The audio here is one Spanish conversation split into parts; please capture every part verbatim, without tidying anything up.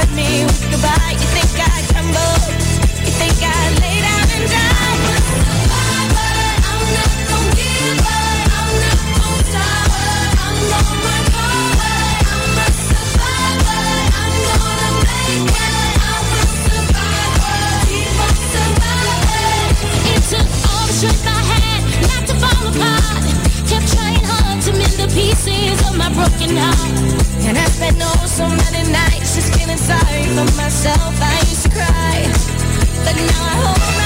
leave me with goodbye. You think I crumble? You think I lay down and die? I'm a survivor. I'm not gon' give up. I'm not gon' stop. I'm on my forward. I'm a survivor. I'm gonna make it. I'm a survivor. Keep on surviving. It took all the strength I had not to fall apart. Kept trying hard to mend the pieces of my broken heart. And I spent oh so many nights just feeling sorry for myself. I used to cry, but now I hope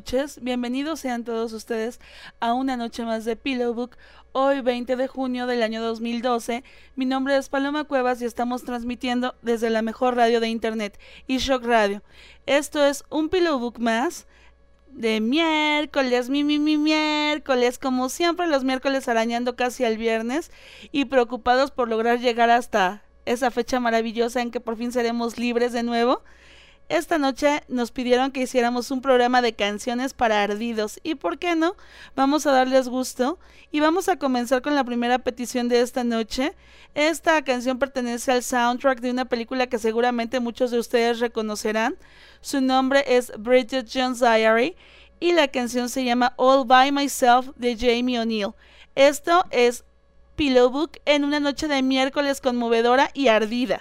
noches, bienvenidos sean todos ustedes a una noche más de Pillow Book. Hoy veinte de junio del año dos mil doce, mi nombre es Paloma Cuevas y estamos transmitiendo desde la mejor radio de internet, iShock Radio. Esto es un Pillow Book más de miércoles, mi, mi, mi miércoles, como siempre los miércoles arañando casi al viernes y preocupados por lograr llegar hasta esa fecha maravillosa en que por fin seremos libres de nuevo. Esta noche nos pidieron que hiciéramos un programa de canciones para ardidos y ¿por qué no? Vamos a darles gusto y vamos a comenzar con la primera petición de esta noche. Esta canción pertenece al soundtrack de una película que seguramente muchos de ustedes reconocerán. Su nombre es Bridget Jones's Diary y la canción se llama All By Myself de Jamie O'Neill. Esto es Pillow Book en una noche de miércoles conmovedora y ardida.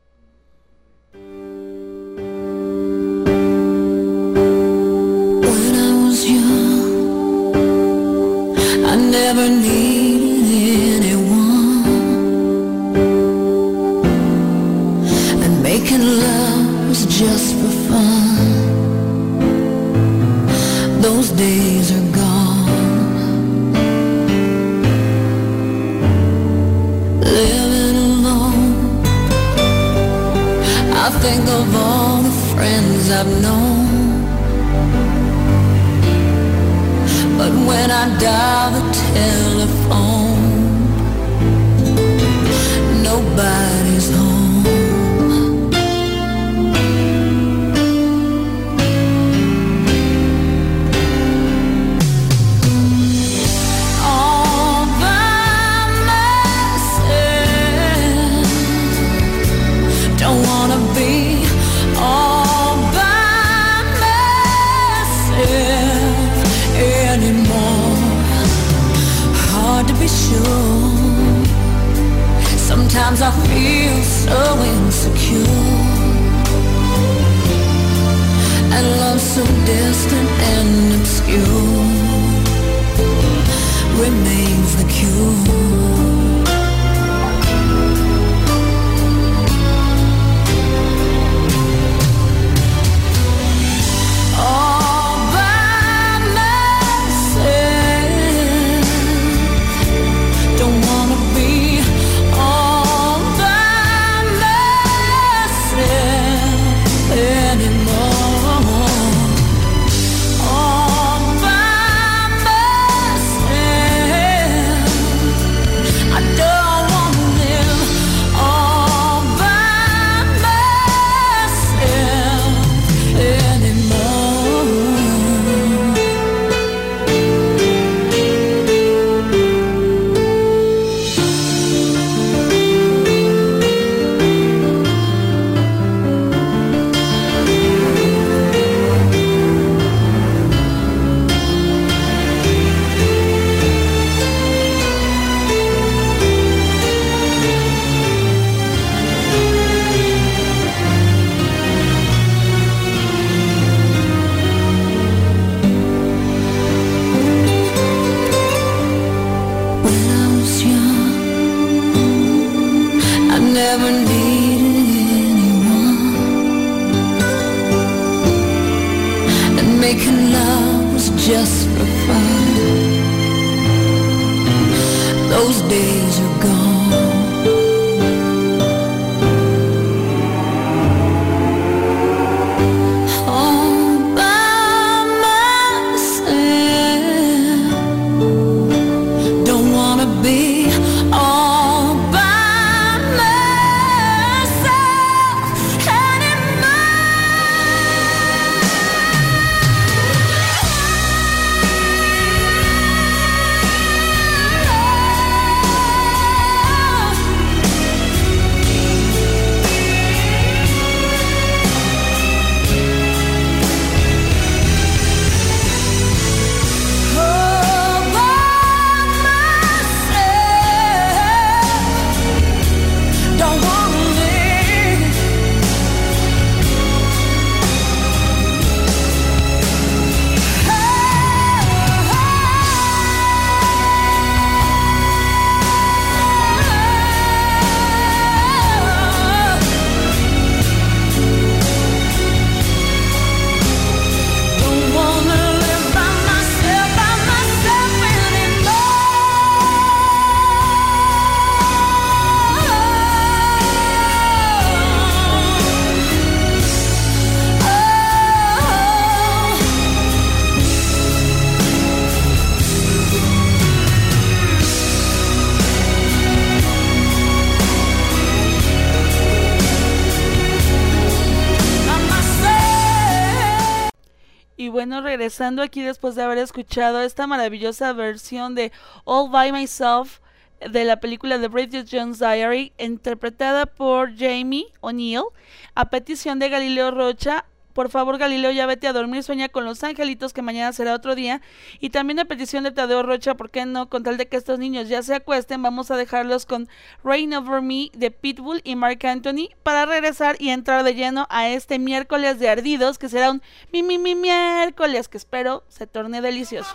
I never needed anyone, and making love was just for fun. Those days are gone. Living alone, I think of all the friends I've known. But when I dial the telephone, nobody's home. All by myself, don't wanna be all by myself anymore. Hard to be sure. Sometimes I feel so insecure, and love so distant and obscure remains the cure. bueno, regresando aquí después de haber escuchado esta maravillosa versión de All By Myself de la película The Bridget Jones Diary, interpretada por Jamie O'Neill, a petición de Galileo Rocha. Por favor, Galileo, ya vete a dormir, sueña con los angelitos que mañana será otro día. Y también a petición de Tadeo Rocha, ¿por qué no? Con tal de que estos niños ya se acuesten, vamos a dejarlos con Reign Over Me de Pitbull y Marc Anthony para regresar y entrar de lleno a este miércoles de ardidos, que será un mi mi mi miércoles que espero se torne delicioso.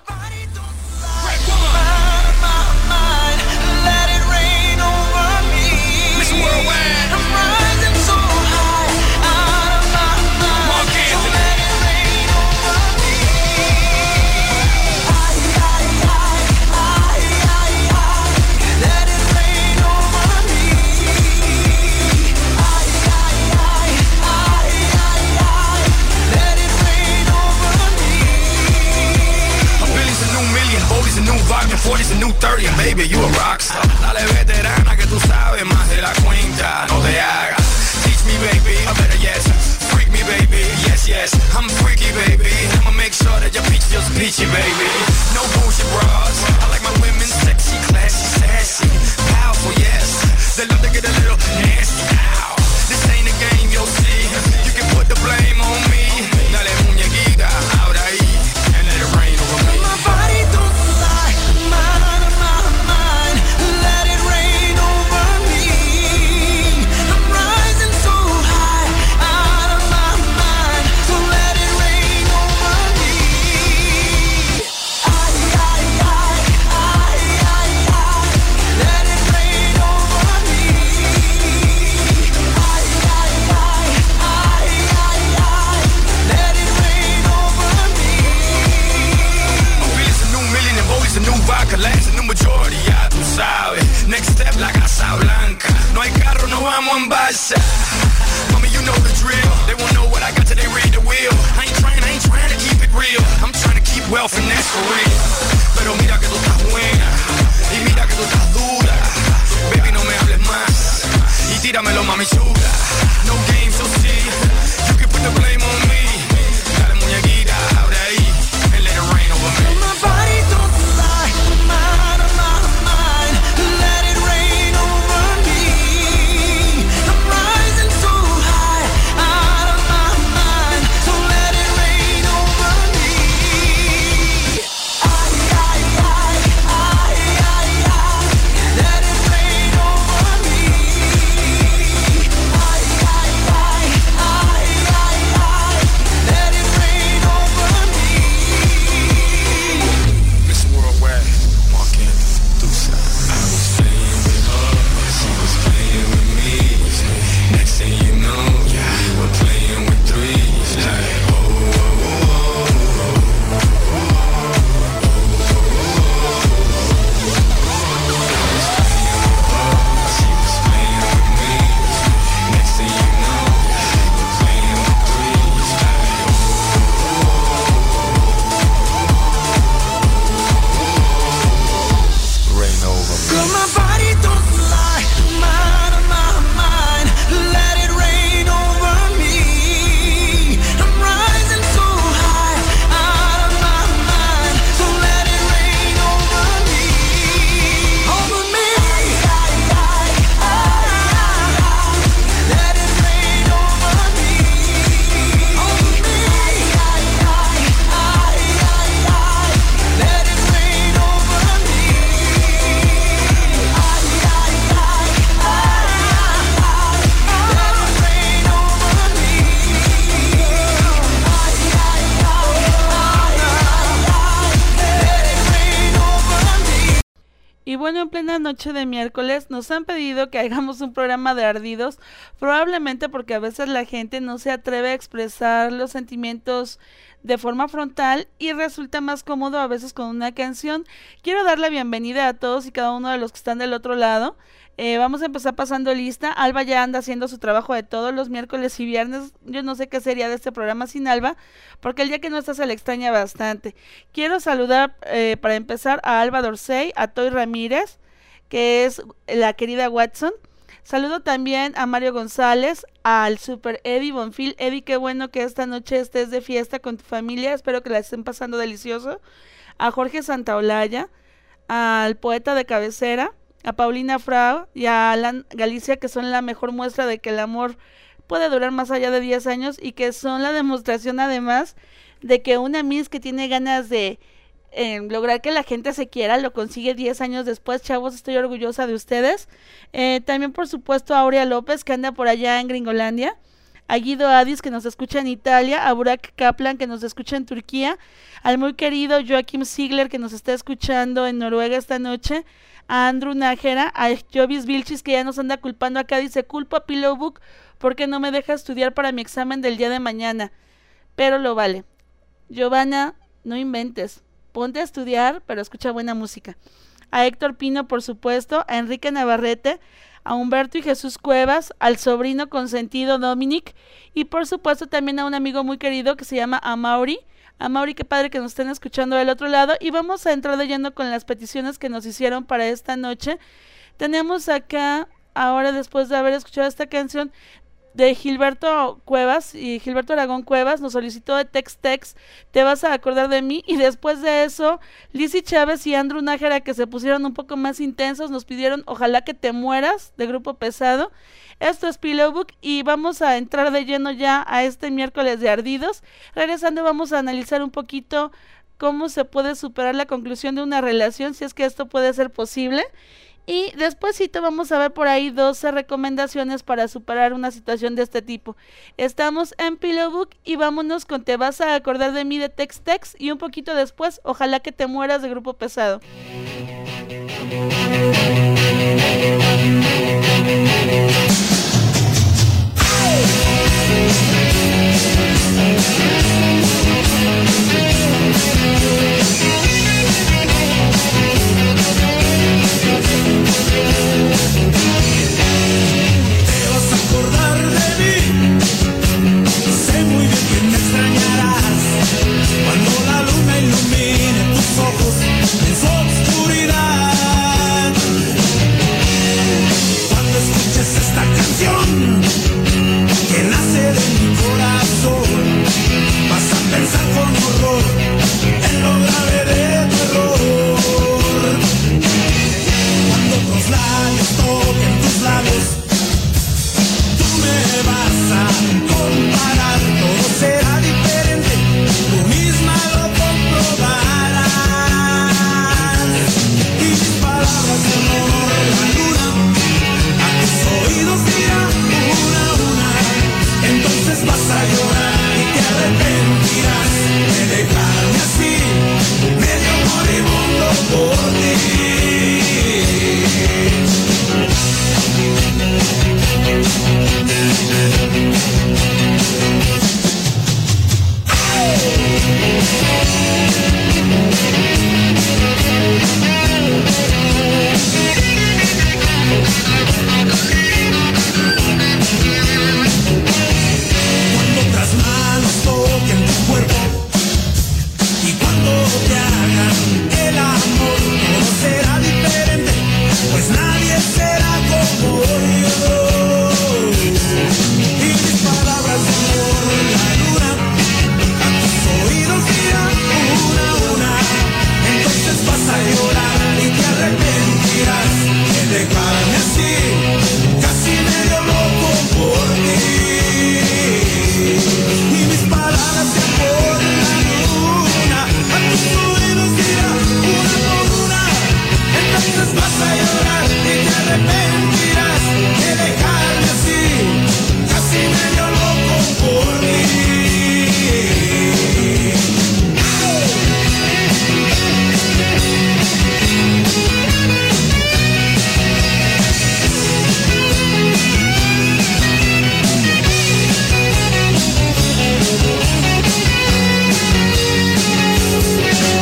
forty's a new thirty, and baby, you a rockstar. Dale veterana que tú sabes más de la cuenta. No te hagas. Teach me, baby, I better yes. Freak me, baby, yes, yes. I'm freaky, baby. I'ma make sure that your peach feels peachy, baby. No bullshit bras. I like my women sexy, classy, sassy, powerful, yes. They love to get a little nasty. Ow. This ain't a game, you'll see. You can put the blame on me. Dale muñequita, ahora ahí, and let it rain over me. My body don't next step la Casa Blanca. No hay carro, no vamos en balsa. Mommy, you know the drill. They won't know what I got till they read the wheel. I ain't trying, I ain't trying to keep it real. I'm trying to keep wealth and that's for real. Pero mira que tú estás buena y mira que tú estás dura. Baby, no me hables más y tíramelo, mami chula. No games, so see. You can put the blame on me. Dale muñequita, ahora ahí, and let it rain over me. My body don't lie, I'm out of my mind. Let it rain over me. I'm rising so high, out of my mind. So let it rain over me. Ay, ay, ay, ay, ay, ay. Let it rain over me. Ay, ay, ay, ay, ay, ay. Let it rain over me. Miss Worldwide, walking through some. I was playing with her, she was playing with me. Next thing you know, yeah, we were playing with threes. Like, oh, oh, oh, oh, oh, I was playing with her, she was playing with me. Next thing you know, yeah, we were playing with threes. Like, rain over me. Girl, my body don't lie, I'm out of my mind. Let it rain over me. I'm rising so high, out of my mind. So let it rain over me. Over me. Ay, ay, ay, ay. Let it rain over me. Over me. Ay, ay, ay, ay, ay. Let it rain over me. Ay, ay, ay, ay, ay. Let it rain over me. Ay, ay, ay, ay, ay. Let it rain over me. Y bueno, en plena noche de miércoles nos han pedido que hagamos un programa de ardidos, probablemente porque a veces la gente no se atreve a expresar los sentimientos de forma frontal y resulta más cómodo a veces con una canción. Quiero dar la bienvenida a todos y cada uno de los que están del otro lado. Eh, vamos a empezar pasando lista. Alba ya anda haciendo su trabajo de todos los miércoles y viernes. Yo no sé qué sería de este programa sin Alba, porque el día que no está se le extraña bastante. Quiero saludar eh, para empezar a Alba Dorsey, a Toy Ramírez, que es la querida Watson. Saludo también a Mario González, al Super Eddie Bonfil. Eddie, qué bueno que esta noche estés de fiesta con tu familia, espero que la estén pasando delicioso. A Jorge Santaolalla, al poeta de cabecera, a Paulina Frau y a Alan Galicia, que son la mejor muestra de que el amor puede durar más allá de diez años y que son la demostración además de que una Miss que tiene ganas de eh, lograr que la gente se quiera lo consigue diez años después. Chavos, estoy orgullosa de ustedes. Eh, también por supuesto a Aurea López, que anda por allá en Gringolandia, a Guido Adis, que nos escucha en Italia, a Burak Kaplan, que nos escucha en Turquía, al muy querido Joaquim Ziegler, que nos está escuchando en Noruega esta noche, a Andrew Nájera, a Jovis Vilchis, que ya nos anda culpando acá, dice: culpo a Pillowbook porque no me deja estudiar para mi examen del día de mañana, pero lo vale. Giovanna, no inventes, ponte a estudiar, pero escucha buena música. A Héctor Pino, por supuesto, a Enrique Navarrete, a Humberto y Jesús Cuevas, al sobrino consentido Dominic, y por supuesto también a un amigo muy querido que se llama Amaury. Amaury, qué padre que nos estén escuchando del otro lado, y vamos a entrar de lleno con las peticiones que nos hicieron para esta noche. Tenemos acá, ahora después de haber escuchado esta canción de Gilberto Cuevas, y Gilberto Aragón Cuevas nos solicitó de Tex Tex, Te vas a acordar de mí, y después de eso Lizzy Chávez y Andrew Nájera, que se pusieron un poco más intensos, nos pidieron Ojalá que te mueras, de Grupo Pesado. Esto es Pillowbook y vamos a entrar de lleno ya a este miércoles de ardidos. Regresando vamos a analizar un poquito cómo se puede superar la conclusión de una relación, si es que esto puede ser posible. Y despuésito vamos a ver por ahí doce recomendaciones para superar una situación de este tipo. Estamos en Pillowbook y vámonos con Te vas a acordar de mí de Tex Tex, y un poquito después Ojalá que te mueras de Grupo Pesado.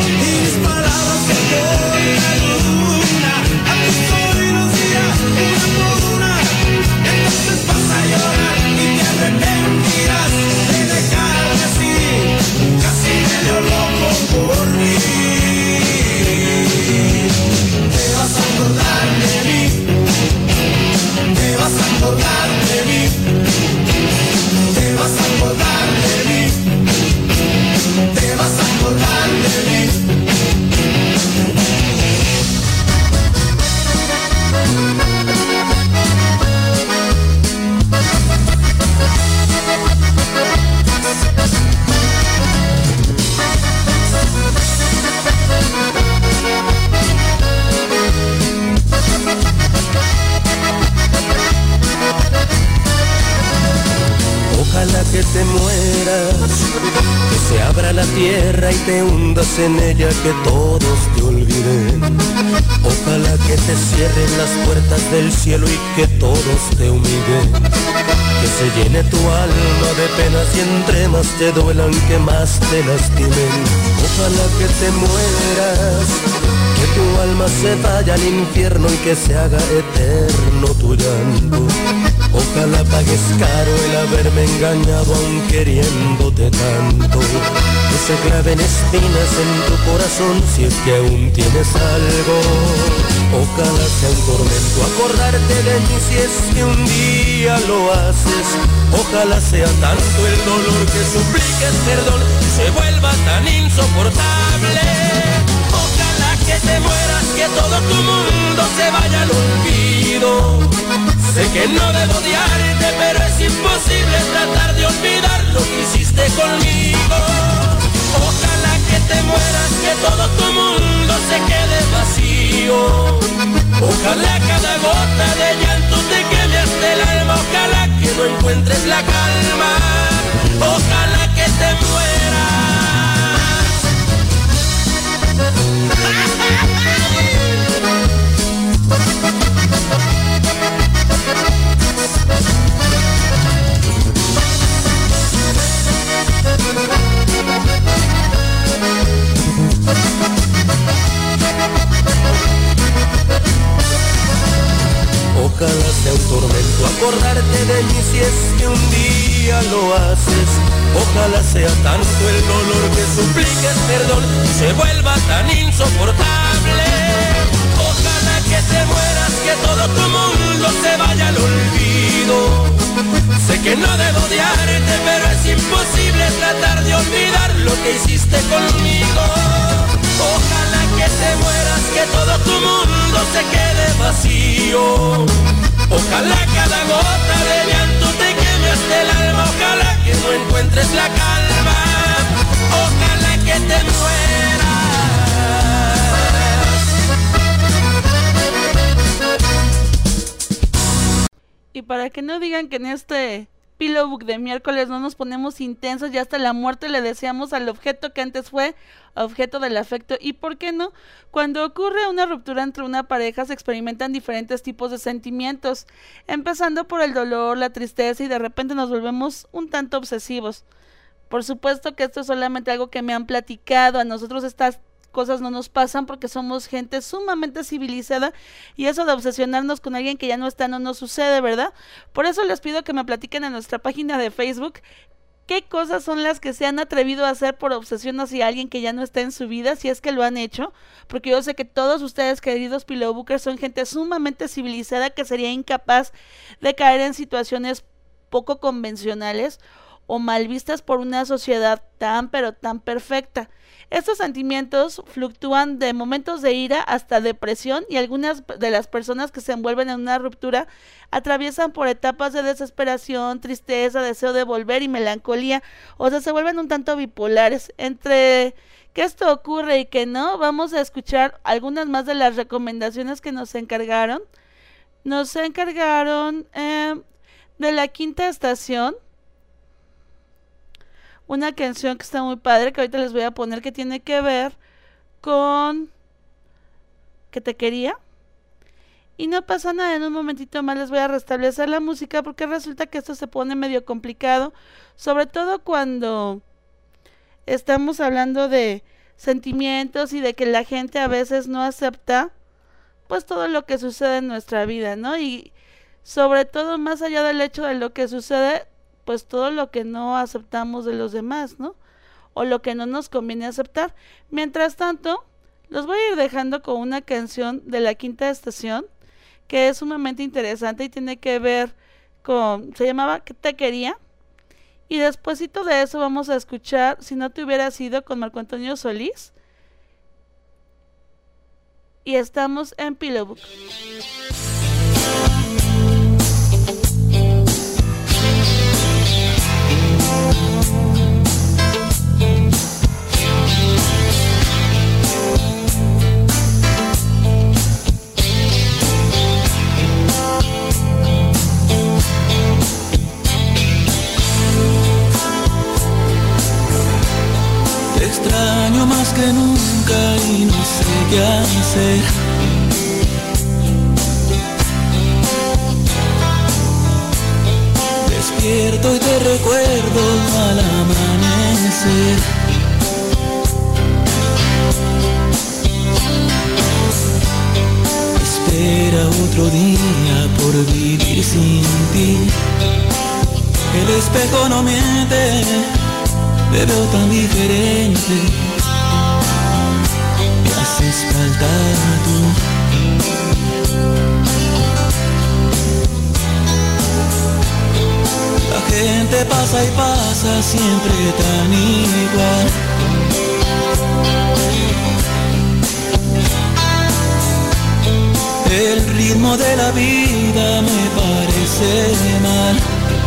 Una te mueras, que se abra la tierra y te hundas en ella, que todos te olviden. Ojalá que te cierren las puertas del cielo y que todos te humillen, que se llene tu alma de penas y entre más te duelan, que más te lastimen. Ojalá que te mueras, que tu alma se vaya al infierno y que se haga eterno tu llanto. Ojalá pagues caro el haberme engañado aun queriéndote tanto, que se claven espinas en tu corazón si es que aún tienes algo. Ojalá sea un tormento acordarte de mí si es que un día lo haces. Ojalá sea tanto el dolor que supliques perdón y se vuelva tan insoportable. Ojalá que te mueras, que todo tu mundo se vaya al olvido. Sé que no debo odiarte, pero es imposible tratar de olvidar lo que hiciste conmigo. Ojalá que te mueras, que todo tu mundo se quede vacío. Ojalá cada gota de llanto te queme hasta el alma. Ojalá que no encuentres la calma. Ojalá que te mueras. Ojalá sea un tormento acordarte de mí si es que un día lo haces. Ojalá sea tanto el dolor que supliques perdón y se vuelva tan insoportable. Ojalá que te mueras, que todo tu mundo se vaya al olvido. Sé que no debo odiarte, pero es imposible tratar de olvidar lo que hiciste conmigo. Ojalá que te mueras, que todo tu mundo se quede vacío. Ojalá cada gota de llanto te queme hasta el alma. Ojalá que no encuentres la calma. Ojalá que te mueras. Y para que no digan que en este Pillow Book de miércoles no nos ponemos intensos y hasta la muerte le deseamos al objeto que antes fue objeto del afecto. ¿Y por qué no? Cuando ocurre una ruptura entre una pareja se experimentan diferentes tipos de sentimientos, empezando por el dolor, la tristeza y de repente nos volvemos un tanto obsesivos. Por supuesto que esto es solamente algo que me han platicado, a nosotros estas cosas no nos pasan porque somos gente sumamente civilizada y eso de obsesionarnos con alguien que ya no está no nos sucede, ¿verdad? Por eso les pido que me platiquen en nuestra página de Facebook qué cosas son las que se han atrevido a hacer por obsesión hacia alguien que ya no está en su vida, si es que lo han hecho, porque yo sé que todos ustedes, queridos Pillowbookers, son gente sumamente civilizada que sería incapaz de caer en situaciones poco convencionales o mal vistas por una sociedad tan pero tan perfecta. Estos sentimientos fluctúan de momentos de ira hasta depresión y algunas de las personas que se envuelven en una ruptura atraviesan por etapas de desesperación, tristeza, deseo de volver y melancolía, o sea, se vuelven un tanto bipolares. Entre que esto ocurre y que no, vamos a escuchar algunas más de las recomendaciones que nos encargaron. Nos encargaron eh, de La Quinta Estación, una canción que está muy padre, que ahorita les voy a poner, que tiene que ver con Que te quería. Y no pasa nada, en un momentito más les voy a restablecer la música porque resulta que esto se pone medio complicado, sobre todo cuando estamos hablando de sentimientos y de que la gente a veces no acepta pues todo lo que sucede en nuestra vida, ¿no? Y sobre todo más allá del hecho de lo que sucede, pues todo lo que no aceptamos de los demás, ¿no? O lo que no nos conviene aceptar. Mientras tanto, los voy a ir dejando con una canción de La Quinta Estación, que es sumamente interesante y tiene que ver con, se llamaba ¿Qué te quería? Y despuesito de eso vamos a escuchar Si no te hubiera sido, con Marco Antonio Solís. Y estamos en Pillowbook. qué hacer. Despierto y te recuerdo al amanecer. Espera otro día por vivir sin ti. El espejo no miente, me veo tan diferente. Me haces falta tú. La gente pasa y pasa siempre tan igual. El ritmo de la vida me parece mal.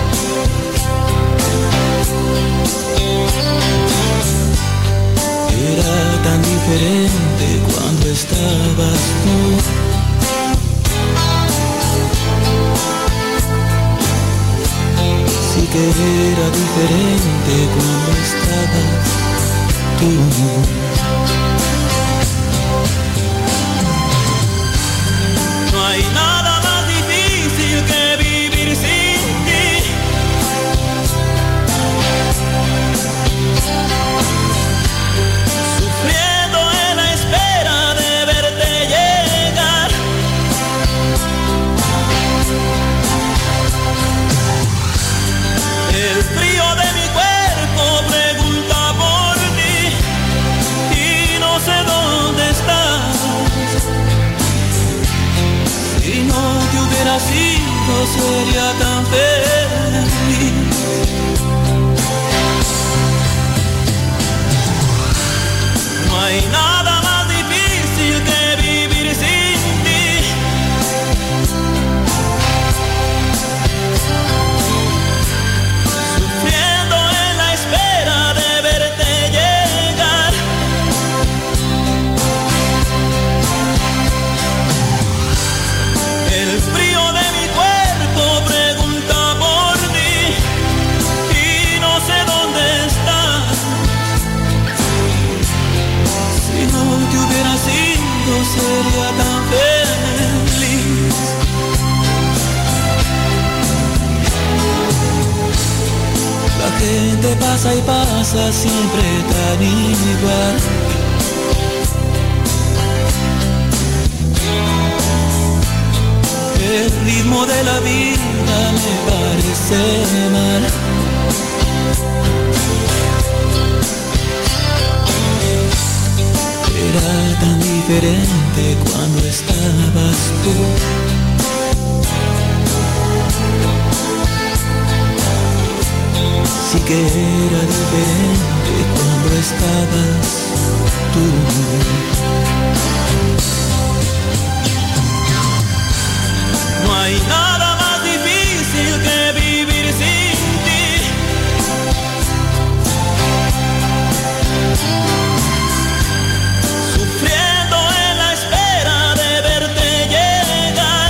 Era tan diferente cuando estabas tú. Sí que era diferente cuando estabas tú. No hay nada más difícil que vivir sin ti. Sufriendo en la espera de verte llegar. El frío de mi cuerpo pregunta por ti y no sé dónde estás. Si no te hubiera sido sería tan feliz. No hay nada más difícil que vivir sin ti. Sufriendo en la espera de verte llegar. El frío de mi cuerpo pregunta por ti y no sé dónde estás. Si no te hubiera sido sería tan feliz. La gente pasa y pasa siempre tan igual. El ritmo de la vida me parece mal. Era tan diferente cuando estabas tú. Sí que era diferente cuando estabas tú. No hay nada más difícil que vivir sin ti. Sufriendo en la espera de verte llegar.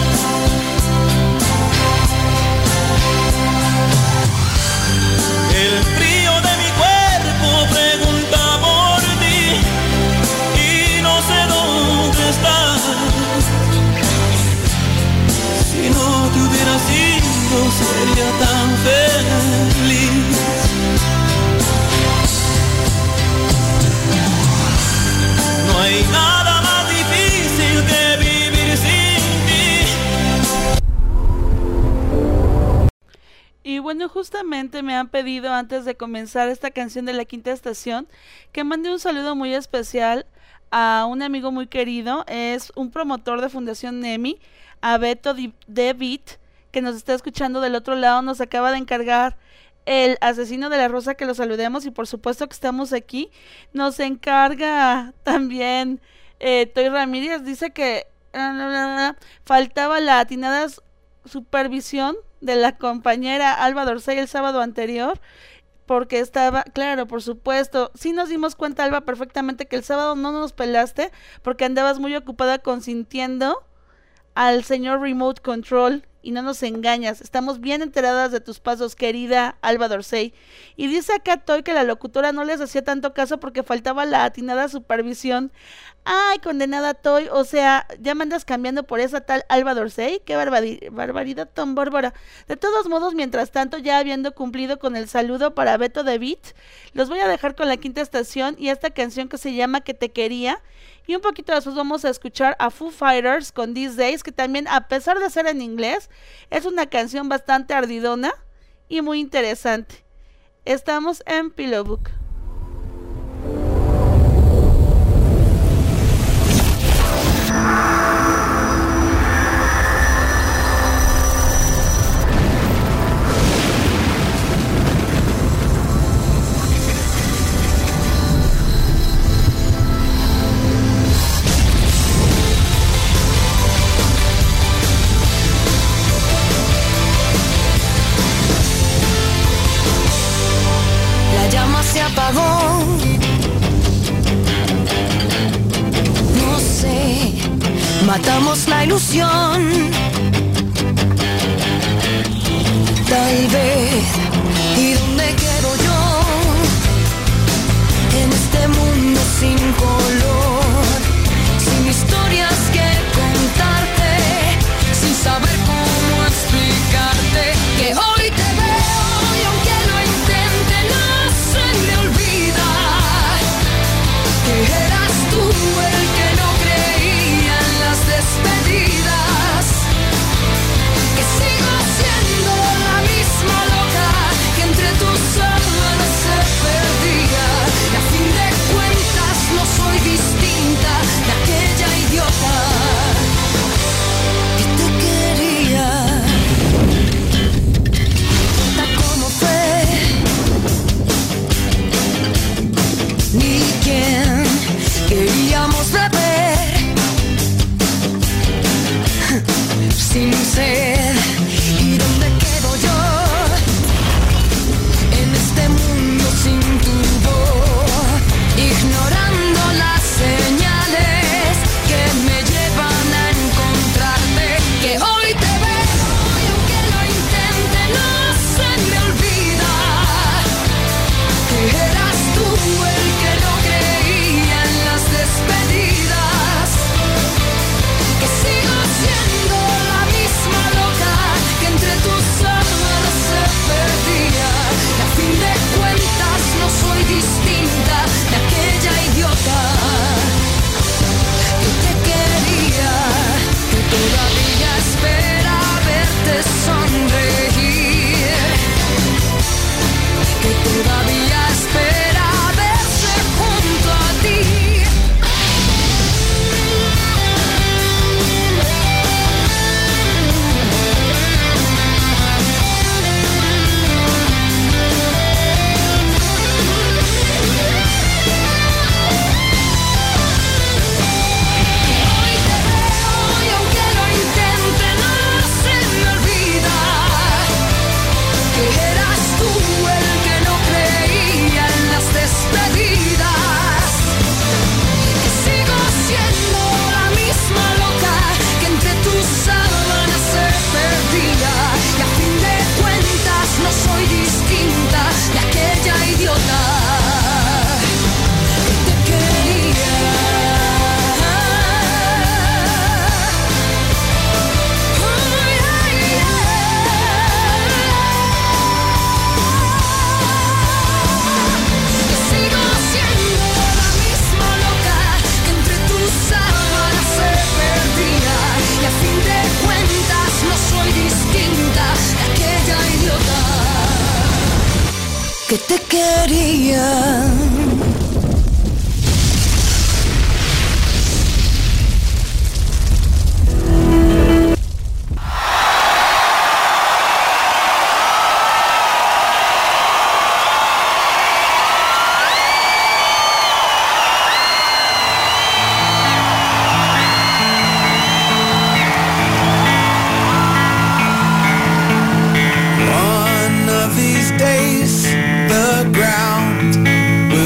El frío de mi cuerpo pregunta por ti y no sé dónde estás. Si no te hubiera sido sería tan feliz. No hay nada más difícil que vivir sin ti. Y bueno, justamente me han pedido antes de comenzar esta canción de La Quinta Estación que mande un saludo muy especial a un amigo muy querido. Es un promotor de Fundación Nemi, a Beto David, que nos está escuchando del otro lado. Nos acaba de encargar el asesino de la rosa que lo saludemos y por supuesto que estamos aquí. Nos encarga también eh, Toy Ramírez, dice que uh, faltaba la atinada supervisión de la compañera Alba Dorsey el sábado anterior, porque estaba, claro, por supuesto, sí nos dimos cuenta, Alba, perfectamente que el sábado no nos pelaste porque andabas muy ocupada consintiendo al señor Remote Control y no nos engañas. Estamos bien enteradas de tus pasos, querida Alba Dorsey. Y dice acá Toy que la locutora no les hacía tanto caso porque faltaba la atinada supervisión. Ay, condenada Toy, o sea, ya me andas cambiando por esa tal Alba Dorsey. Qué barbari- barbaridad tan bárbara. De todos modos, mientras tanto, ya habiendo cumplido con el saludo para Beto de Beat, los voy a dejar con la quinta estación y esta canción que se llama Que te quería. Y un poquito después vamos a escuchar a Foo Fighters con These Days, que también, a pesar de ser en inglés, es una canción bastante ardidona y muy interesante. Estamos en Pillow Book. Se apagó. No sé, matamos la ilusión. Tal vez, ¿y dónde quedo yo? En este mundo sin color, sin historias que contarte, sin saber cómo explicarte que hoy te veo y aunque lo intente no se me olvida que eras tú el que no creía en las despedidas, que sigo siendo la misma loca que entre tus sábanas se perdía, y a fin de cuentas no soy distinta de aquella idiota que te quería. ¿Cómo fue? Ni quién queríamos beber sin sed. ¿Y dónde quedo yo en este mundo sin tu voz? Ignorando las señales que me llevan a encontrarte, que hoy te veo y aunque lo intente no se me olvida que eras tú el que no creía en las despedidas, que sigo siendo la misma loca que entre tus sábanas se perdía, y a fin de cuentas no soy distinta de aquella idiota que te quería, que todavía espera verte sonreír, que todavía espera verse junto a ti. Hoy te veo y aunque lo intente no se me olvida que eras tú el que no creía en las despedidas, que sigo siendo la misma loca que entre tus sábanas se perdía, y a fin de cuentas no soy distinta de aquella idiota que te quería. Ay, ay, que sigo siendo la misma loca que entre tus sábanas se perdía, y a fin de cuentas no soy distinta de aquella idiota que te quería. One of these days, the ground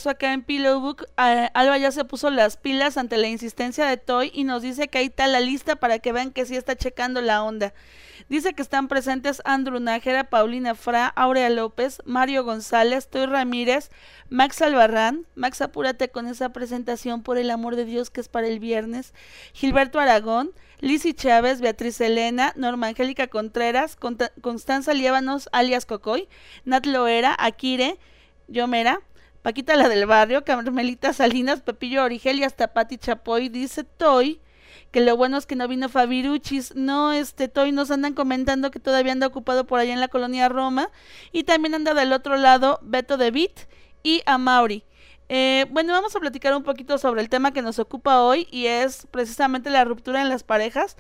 regreso acá en Pillowbook. Uh, Alba ya se puso las pilas ante la insistencia de Toy y nos dice que ahí está la lista para que vean que sí está checando la onda. Dice que están presentes Andrew Nájera, Paulina Fra, Aurea López, Mario González, Toy Ramírez, Max Albarrán. Max, apúrate con esa presentación, por el amor de Dios, que es para el viernes. Gilberto Aragón, Lizzy Chávez, Beatriz Elena, Norma Angélica Contreras, Conta- Constanza Liébanos, alias Cocoy, Nat Loera, Akire, Yomera, Paquita la del barrio, Carmelita Salinas, Pepillo Origel y hasta Pati Chapoy. Dice Toy que lo bueno es que no vino Fabiruchis. No, este Toy, nos andan comentando que todavía anda ocupado por allá en la colonia Roma, y también anda del otro lado Beto de Beat y Amaury. Eh, bueno, vamos a platicar un poquito sobre el tema que nos ocupa hoy, y es precisamente la ruptura en las parejas.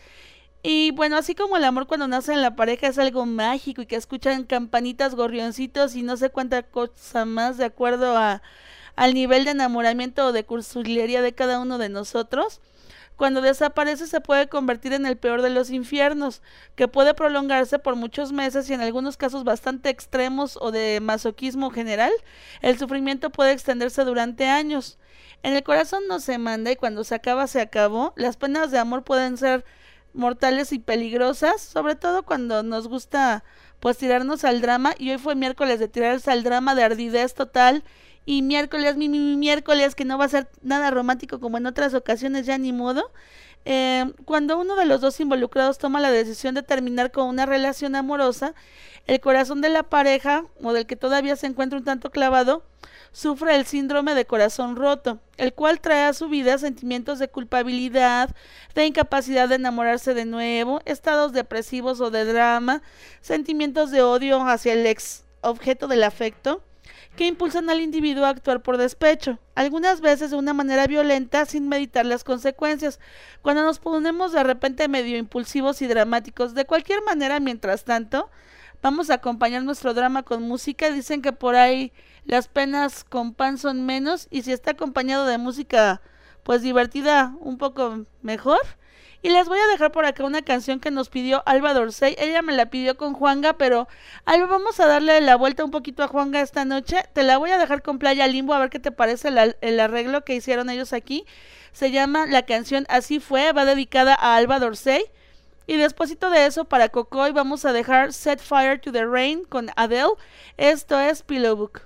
Y bueno, así como el amor cuando nace en la pareja es algo mágico y que escuchan campanitas, gorrioncitos y no sé cuánta cosa más de acuerdo a, al nivel de enamoramiento o de cursilería de cada uno de nosotros, cuando desaparece se puede convertir en el peor de los infiernos, que puede prolongarse por muchos meses y en algunos casos bastante extremos o de masoquismo general, el sufrimiento puede extenderse durante años. En el corazón no se manda y cuando se acaba, se acabó. Las penas de amor pueden ser mortales y peligrosas, sobre todo cuando nos gusta pues tirarnos al drama, y hoy fue miércoles de tirarse al drama de ardidez total. Y miércoles, mi, mi, mi miércoles, que no va a ser nada romántico como en otras ocasiones, ya ni modo. Eh, cuando uno de los dos involucrados toma la decisión de terminar con una relación amorosa, el corazón de la pareja, o del que todavía se encuentra un tanto clavado, sufre el síndrome de corazón roto, el cual trae a su vida sentimientos de culpabilidad, de incapacidad de enamorarse de nuevo, estados depresivos o de drama, sentimientos de odio hacia el ex objeto del afecto, que impulsan al individuo a actuar por despecho, algunas veces de una manera violenta sin meditar las consecuencias, cuando nos ponemos de repente medio impulsivos y dramáticos. De cualquier manera, mientras tanto, vamos a acompañar nuestro drama con música. Dicen que por ahí las penas con pan son menos, y si está acompañado de música pues divertida, un poco mejor. Y les voy a dejar por acá una canción que nos pidió Alba Dorsey. Ella me la pidió con Juanga, pero Alba, vamos a darle la vuelta un poquito a Juanga esta noche. Te la voy a dejar con Playa Limbo, a ver qué te parece el, el arreglo que hicieron ellos aquí. Se llama la canción Así Fue, va dedicada a Alba Dorsey. Y despuesito de eso, para Cocoy, vamos a dejar Set Fire to the Rain con Adele. Esto es Pillowbook.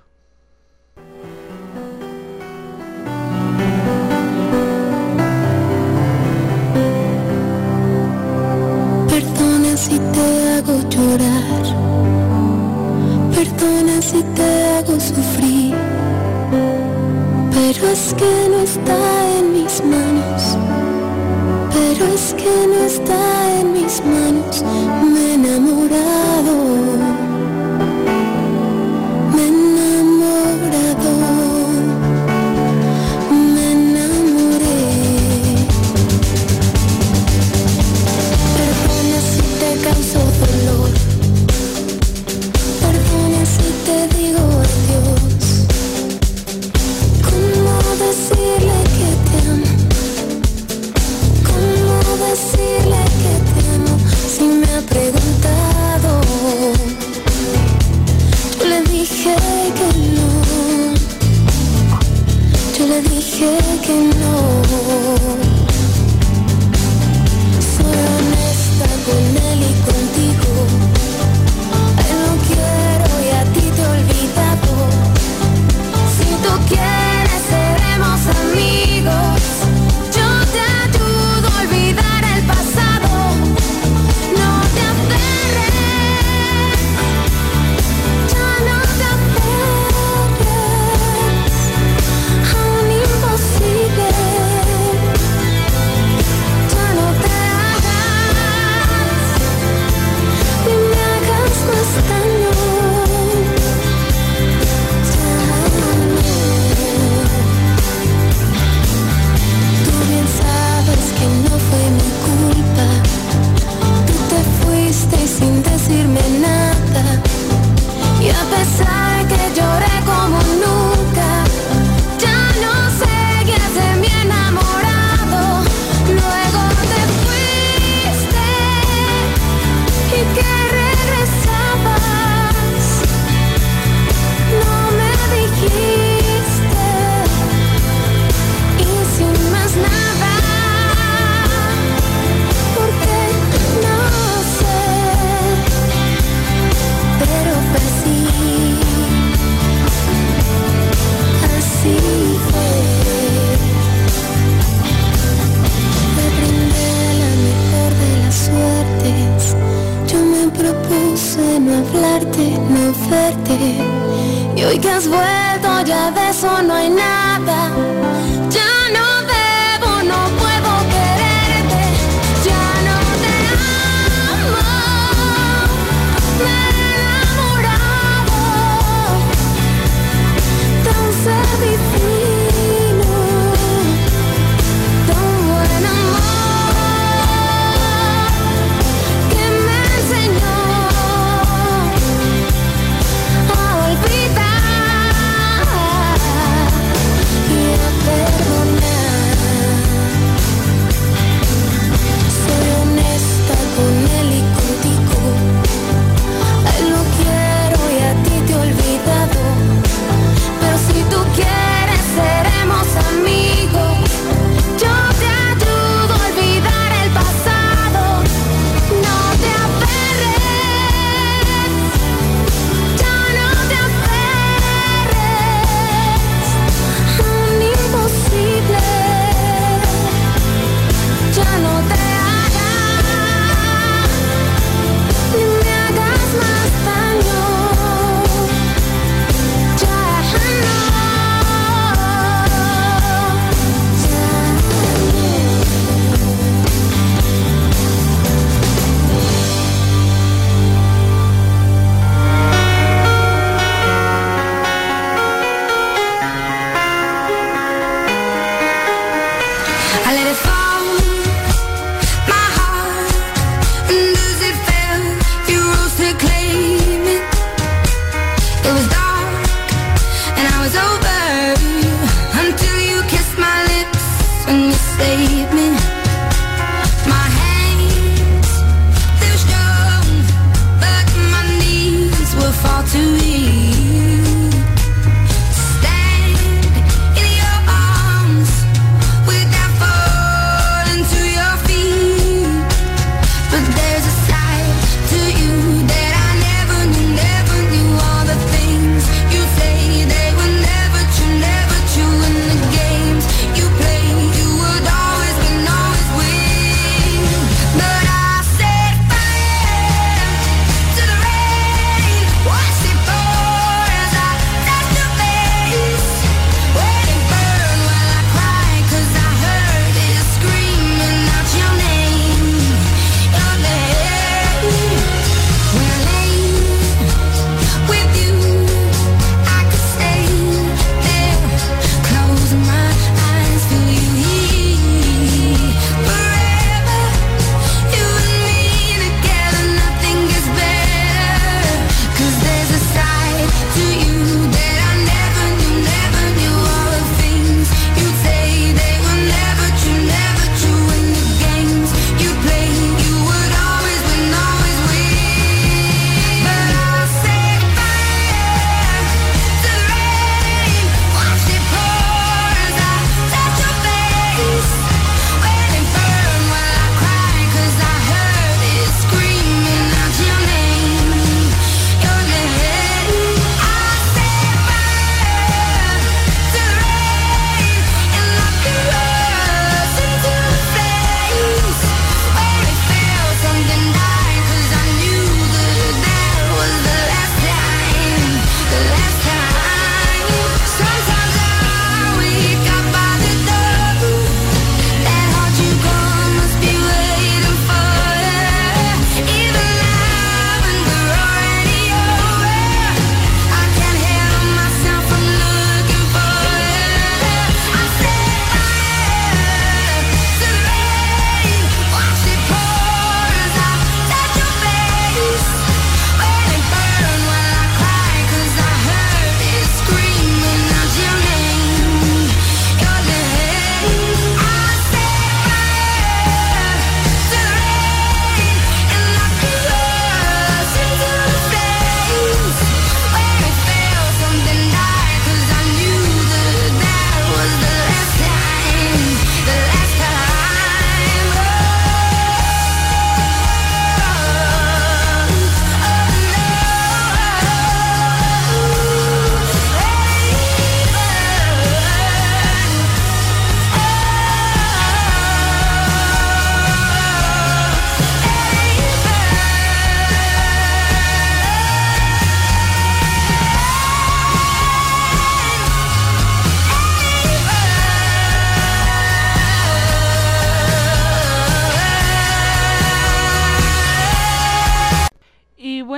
Perdona si te hago llorar, perdona si te hago sufrir, pero es que no está en mis manos, pero es que no está en mis manos. Me he enamorado, me he enamorado, me enamoré. Perdona si te causo dolor, perdona si te digo adiós. ¿Cómo decir perderte. Y hoy que has vuelto ya de eso no hay nada. Ya no debo, no puedo quererte. Ya no te amo. Me he enamorado de un ser divino, de un buen amor que me enseñó a olvidar y a perder.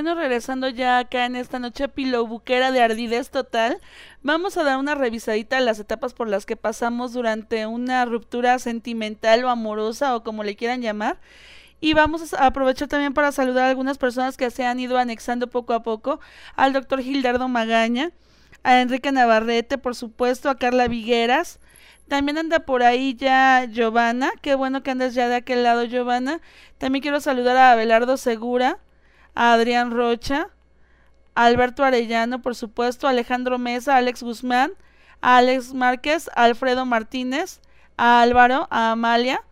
bueno, regresando ya acá en esta noche pilobuquera de ardidez total, vamos a dar una revisadita a las etapas por las que pasamos durante una ruptura sentimental o amorosa o como le quieran llamar. Y vamos a aprovechar también para saludar a algunas personas que se han ido anexando poco a poco, al doctor Gildardo Magaña, a Enrique Navarrete, por supuesto, a Carla Vigueras. También anda por ahí ya Giovanna, qué bueno que andas ya de aquel lado, Giovanna. También quiero saludar a Abelardo Segura, a Adrián Rocha, a Alberto Arellano, por supuesto, a Alejandro Mesa, a Alex Guzmán, a Alex Márquez, a Alfredo Martínez, a Álvaro, a Amalia,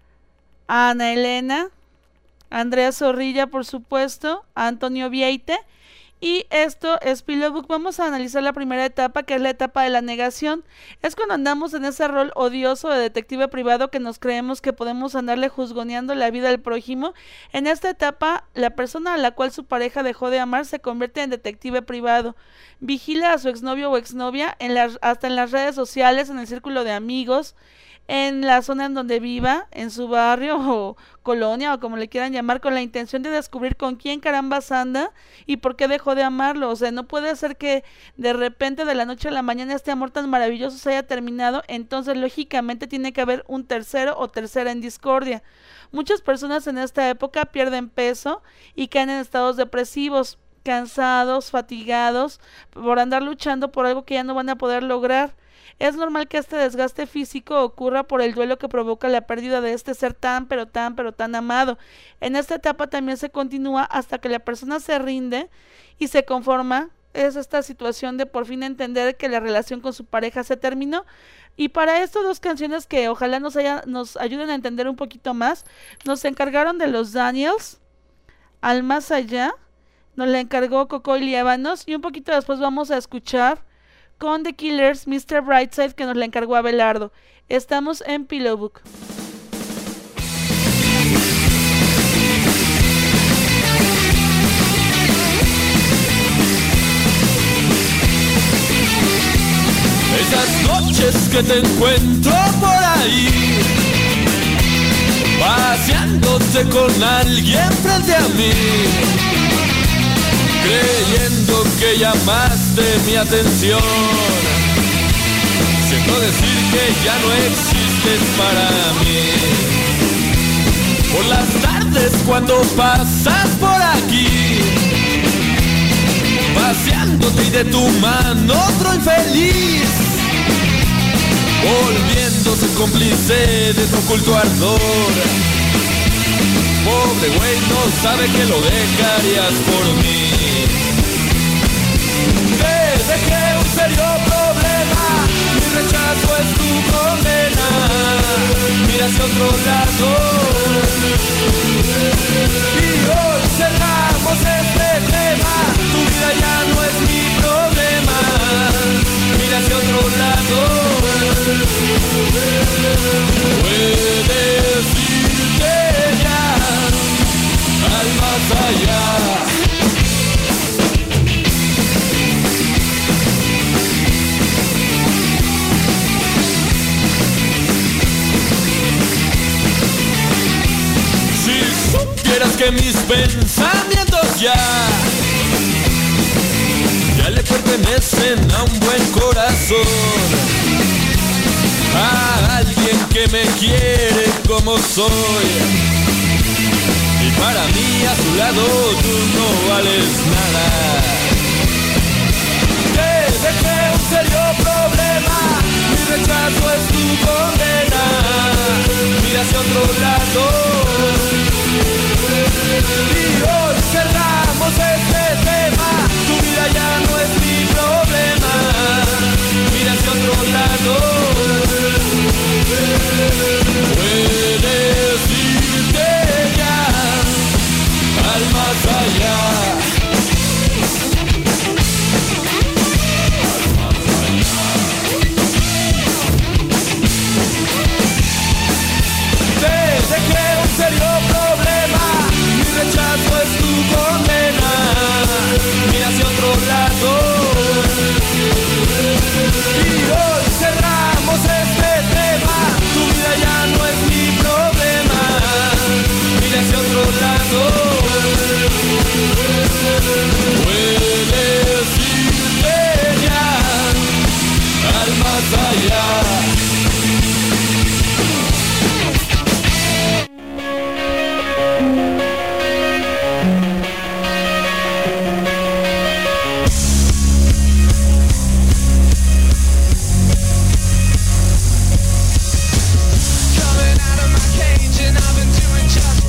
a Ana Elena, a Andrea Zorrilla, por supuesto, a Antonio Vieite. Y esto es Pilobook. Vamos a analizar la primera etapa, que es la etapa de la negación. Es cuando andamos en ese rol odioso de detective privado que nos creemos que podemos andarle juzgoneando la vida al prójimo. En esta etapa, la persona a la cual su pareja dejó de amar se convierte en detective privado. Vigila a su exnovio o exnovia en las, hasta en las redes sociales, en el círculo de amigos, en la zona en donde viva, en su barrio o colonia o como le quieran llamar, con la intención de descubrir con quién carambas anda y por qué dejó de amarlo. O sea, no puede ser que de repente de la noche a la mañana este amor tan maravilloso se haya terminado, entonces lógicamente tiene que haber un tercero o tercera en discordia. Muchas personas en esta época pierden peso y caen en estados depresivos, cansados, fatigados por andar luchando por algo que ya no van a poder lograr. Es normal que este desgaste físico ocurra por el duelo que provoca la pérdida de este ser tan, pero tan, pero tan amado. En esta etapa también se continúa hasta que la persona se rinde y se conforma. Es esta situación de por fin entender que la relación con su pareja se terminó. Y para esto, dos canciones que ojalá nos, haya, nos ayuden a entender un poquito más. Nos encargaron de los Daniels, Al Más Allá. Nos la encargó Cocoy Líbanos. Y un poquito después vamos a escuchar con The Killers, mister Brightside, que nos la encargó Abelardo. Estamos en Pilobook. Esas noches que te encuentro por ahí, paseándote con alguien frente a mí, creyendo que llamaste mi atención, siento decir que ya no existes para mí. Por las tardes cuando pasas por aquí, paseándote y de tu mano otro infeliz, volviéndose cómplice de tu oculto ardor. Pobre güey, no sabe que lo dejarías por mí. Te dejé un serio problema, mi rechazo es tu condena. Mira hacia otro lado y hoy cerramos este tema. Tu vida ya no es mi problema. Mira hacia otro lado. Puedes irte ya al más allá. Si supieras que mis pensamientos ya ya le pertenecen a un buen corazón, a alguien que me quiere como soy, y para mí a su lado tú no vales nada. Te dejé un serio problema, mi rechazo es tu condena. Mira hacia otro lado y hoy cerramos este tema. Tu vida ya no es mi problema. Mira hacia otro lado. Puedes irte ya al más allá.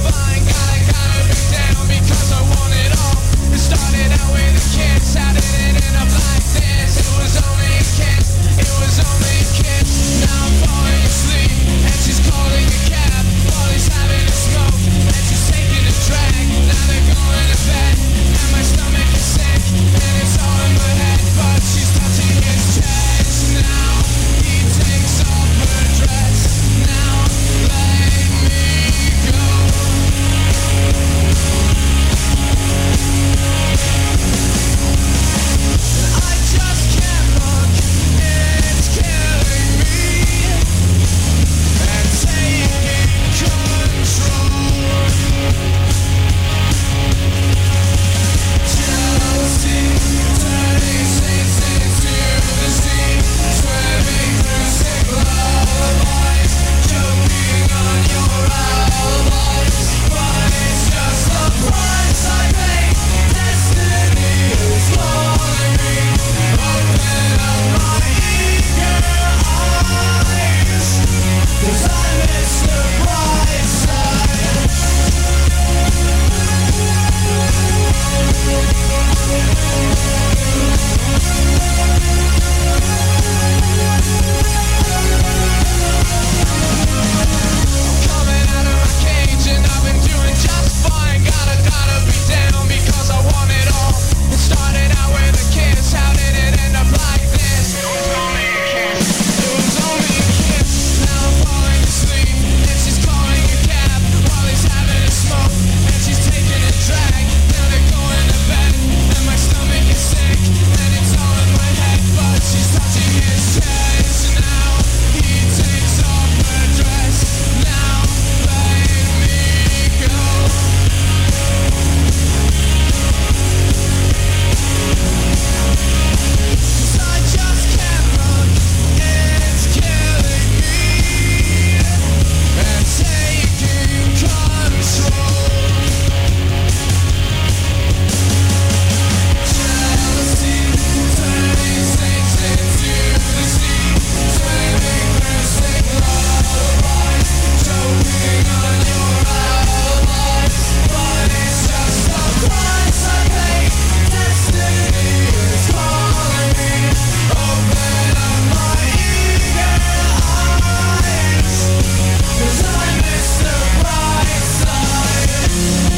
flying, gotta, gotta be down because I want it all. It started out with a kiss, how did it end up like this? It was only a kiss, it was only a kiss. Now I'm falling asleep, and she's calling a cab while he's having a smoke, and she's taking a drag. Now they're going to bed, and my stomach is sick, and it's all in my head, but she's touching his chest. Now he takes off her dress. Now let me go. I just can't look, it's killing me and taking control. Jealousy turning saints into the sea, swimming through sick lullabies, choking on your alibis. But it's just the price I pay. Destiny is calling me. Open up my eager eyes, 'cause I miss the bright side. Coming out of my cage and I've been doing just fine. Gotta, gotta be down because I want it all. It started out with a kiss, how did it end up like this? It was only a kiss, it was only a kiss. Now I'm falling asleep, and she's calling a cab while he's having a smoke, and she's taking a drag. Now they're going to bed, and my stomach is sick, and it's all in my head, but she's touching his chest. Now he takes off her dress. Now let me go. Cause I just can't look, it's killing me and taking control. Jealousy turning saints into the sea, swimming through sick lullabies, choking on your alibis. But it's just the price I pay. Destiny is calling me. Open up my eager eyes, 'cause I miss the bright side.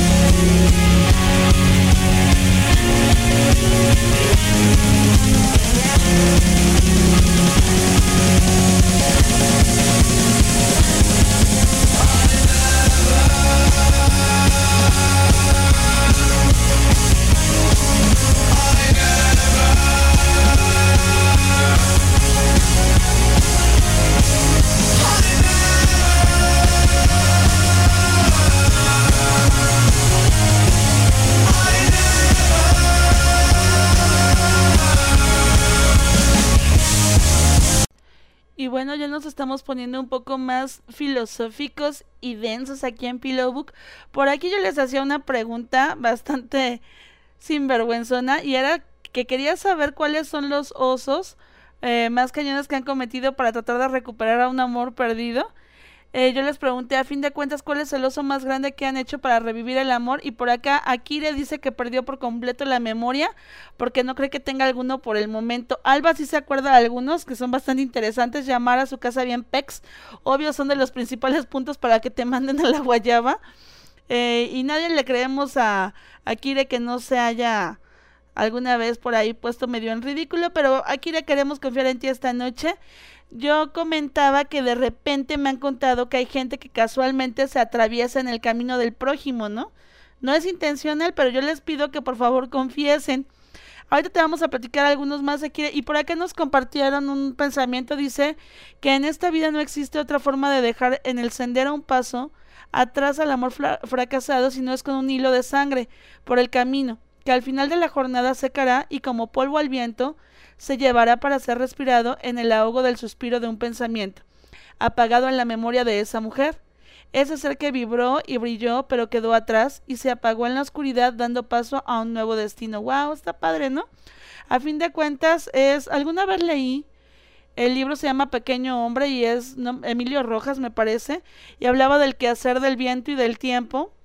Y bueno, ya nos estamos poniendo un poco más filosóficos y densos aquí en Pillowbook. Por aquí yo les hacía una pregunta bastante sinvergüenzona y era que quería saber cuáles son los osos eh, más cañones que han cometido para tratar de recuperar a un amor perdido. Eh, yo les pregunté a fin de cuentas cuál es el oso más grande que han hecho para revivir el amor, y por acá Akire dice que perdió por completo la memoria porque no cree que tenga alguno por el momento. Alba sí se acuerda de algunos que son bastante interesantes. Llamar a su casa bien pex, obvio, son de los principales puntos para que te manden a la guayaba. Eh, y nadie le creemos a Akire que no se haya alguna vez por ahí puesto medio en ridículo, pero Akire, queremos confiar en ti esta noche. Yo comentaba que de repente me han contado que hay gente que casualmente se atraviesa en el camino del prójimo, ¿no? No es intencional, pero yo les pido que por favor confiesen. Ahorita te vamos a platicar algunos más aquí. Y por acá nos compartieron un pensamiento. Dice que en esta vida no existe otra forma de dejar en el sendero un paso atrás al amor fracasado, si no es con un hilo de sangre por el camino, que al final de la jornada secará y como polvo al viento se llevará para ser respirado en el ahogo del suspiro de un pensamiento, apagado en la memoria de esa mujer. Ese ser que vibró y brilló, pero quedó atrás y se apagó en la oscuridad, dando paso a un nuevo destino. ¡Wow! Está padre, ¿no? A fin de cuentas, es alguna vez leí, el libro se llama Pequeño Hombre y es no, Emilio Rojas, me parece, y hablaba del quehacer del viento y del tiempo,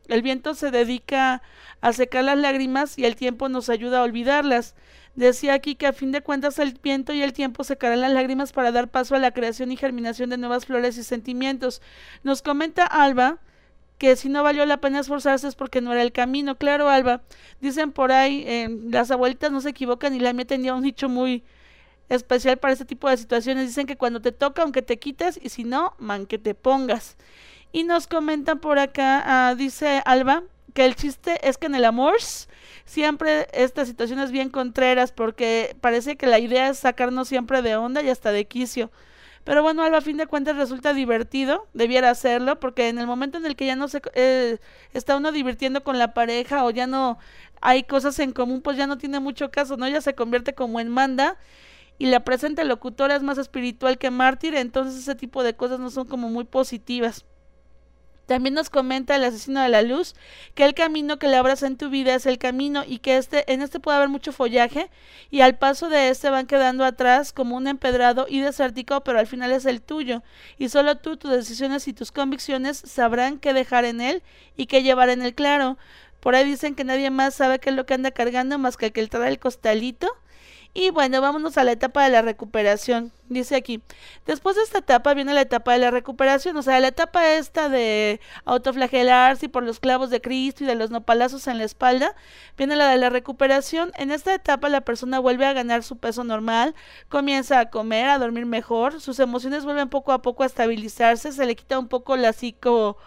El viento se dedica a secar las lágrimas y el tiempo nos ayuda a olvidarlas. Decía aquí que a fin de cuentas el viento y el tiempo secarán las lágrimas para dar paso a la creación y germinación de nuevas flores y sentimientos. Nos comenta Alba que si no valió la pena esforzarse es porque no era el camino. Claro, Alba, dicen por ahí, eh, las abuelitas no se equivocan y la mía tenía un dicho muy especial para este tipo de situaciones. Dicen que cuando te toca, aunque te quites, y si no, man, que te pongas. Y nos comentan por acá, uh, dice Alba, que el chiste es que en el amor siempre estas situaciones bien contreras, porque parece que la idea es sacarnos siempre de onda y hasta de quicio. Pero bueno, Alba, a fin de cuentas resulta divertido, debiera hacerlo, porque en el momento en el que ya no se eh, está uno divirtiendo con la pareja o ya no hay cosas en común, pues ya no tiene mucho caso, ¿no? Ya se convierte como en manda y la presente locutora es más espiritual que mártir, entonces ese tipo de cosas no son como muy positivas. También nos comenta el asesino de la luz que el camino que le abras en tu vida es el camino y que este, en este puede haber mucho follaje y al paso de este van quedando atrás como un empedrado y desértico, pero al final es el tuyo y solo tú, tus decisiones y tus convicciones sabrán qué dejar en él y qué llevar en él. Claro, por ahí dicen que nadie más sabe qué es lo que anda cargando más que el que trae el costalito. Y bueno, vámonos a la etapa de la recuperación. Dice aquí, después de esta etapa viene la etapa de la recuperación, o sea, la etapa esta de autoflagelarse por los clavos de Cristo y de los nopalazos en la espalda, viene la de la recuperación. En esta etapa la persona vuelve a ganar su peso normal, comienza a comer, a dormir mejor, sus emociones vuelven poco a poco a estabilizarse, se le quita un poco la psico,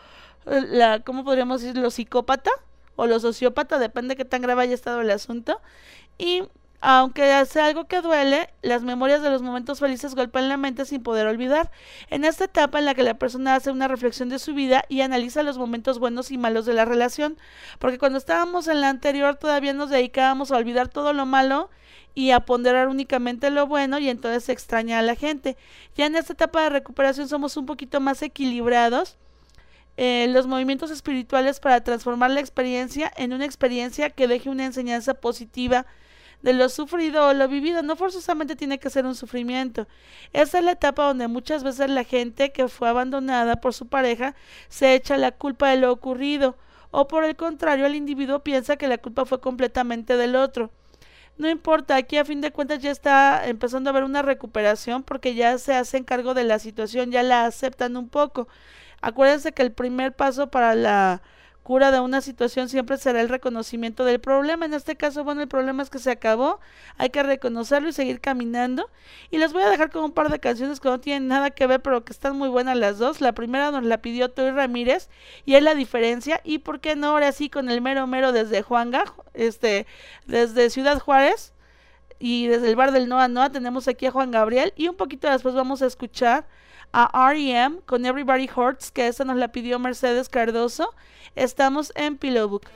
la, ¿cómo podríamos decir? Lo psicópata o lo sociópata, depende de qué tan grave haya estado el asunto, y aunque hace algo que duele, las memorias de los momentos felices golpean la mente sin poder olvidar. En esta etapa en la que la persona hace una reflexión de su vida y analiza los momentos buenos y malos de la relación, porque cuando estábamos en la anterior todavía nos dedicábamos a olvidar todo lo malo y a ponderar únicamente lo bueno y entonces se extraña a la gente. Ya en esta etapa de recuperación somos un poquito más equilibrados. Eh, los movimientos espirituales para transformar la experiencia en una experiencia que deje una enseñanza positiva de lo sufrido o lo vivido. No forzosamente tiene que ser un sufrimiento. Esa es la etapa donde muchas veces la gente que fue abandonada por su pareja se echa la culpa de lo ocurrido, o por el contrario el individuo piensa que la culpa fue completamente del otro. No importa, aquí a fin de cuentas ya está empezando a haber una recuperación porque ya se hacen cargo de la situación, ya la aceptan un poco. Acuérdense que el primer paso para la cura de una situación siempre será el reconocimiento del problema. En este caso, bueno, el problema es que se acabó, hay que reconocerlo y seguir caminando. Y les voy a dejar con un par de canciones que no tienen nada que ver, pero que están muy buenas las dos. La primera nos la pidió Toy Ramírez y es La Diferencia. Y por qué no, ahora sí, con el mero mero desde Juanga, este, desde Ciudad Juárez y desde el bar del Noa Noa tenemos aquí a Juan Gabriel. Y un poquito después vamos a escuchar a R E M con Everybody Hurts, que esta nos la pidió Mercedes Cardoso. Estamos en Pillow Book.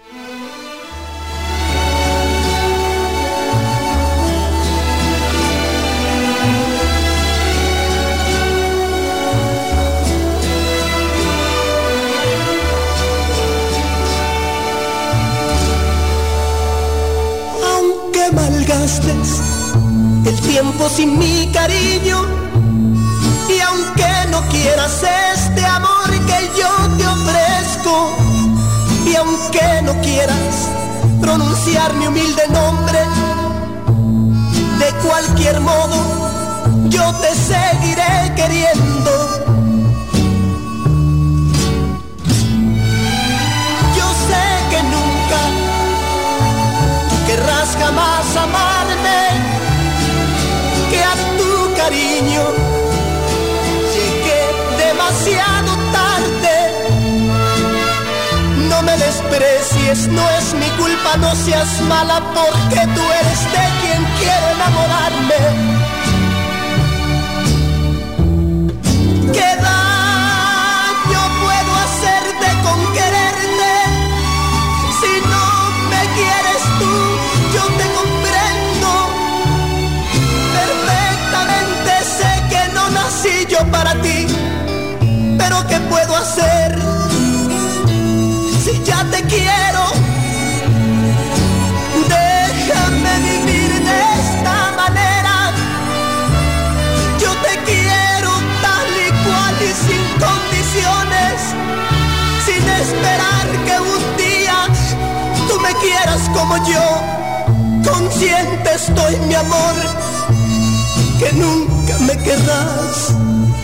Aunque malgastes el tiempo sin mi cariño, y aunque no quieras este amor que yo te ofrezco, y aunque no quieras pronunciar mi humilde nombre, de cualquier modo yo te seguiré queriendo. Yo sé que nunca tú querrás jamás amarme, que a tu cariño llegué demasiado tarde. No me desprecies, no es mi culpa, no seas mala, porque tú eres de quien quiero enamorarme. ¿Qué daño puedo hacerte con quererte? Si no me quieres tú, yo te comprendo perfectamente, sé que no nací yo para ti, pero ¿qué puedo hacer? Si ya te quiero, déjame vivir de esta manera. quieras como yo, consciente estoy, mi amor, que nunca me querrás.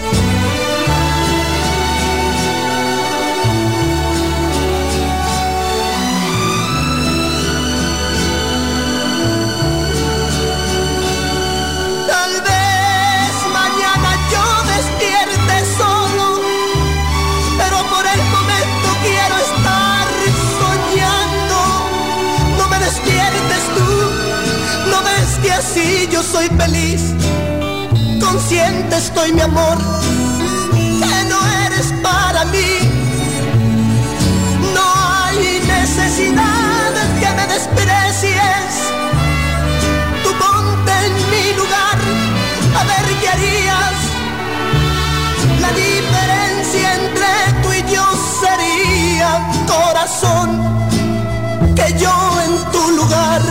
Tal vez mañana yo despierte solo, pero por el momento quiero estar soñando. No me despiertes tú, no ves que así yo soy feliz. Consciente estoy, mi amor, que no eres para mí. No hay necesidad de que me desprecies. Tú ponte en mi lugar, a ver qué harías. La diferencia entre tú y yo sería, corazón, que yo en tu lugar,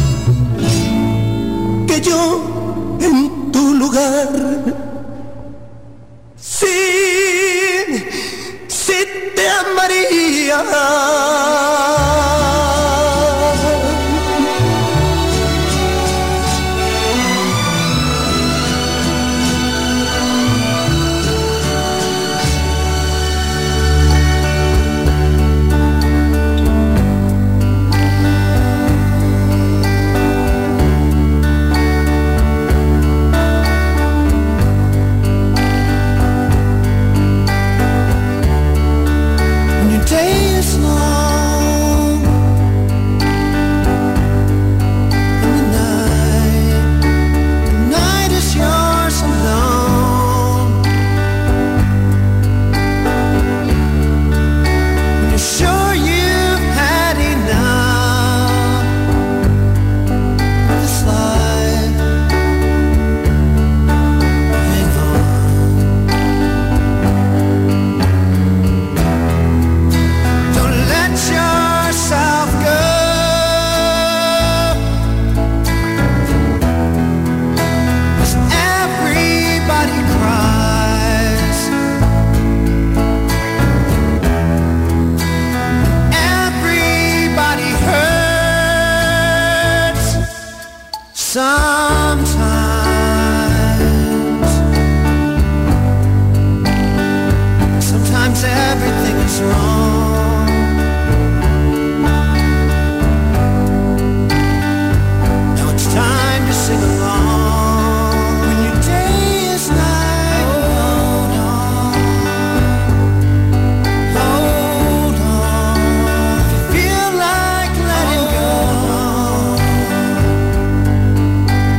que yo en tu lugar. Sí, sí te amaría. Sometimes, sometimes everything is wrong. Now it's time to sing along. When your day is night, hold on, hold on. If you feel like letting go,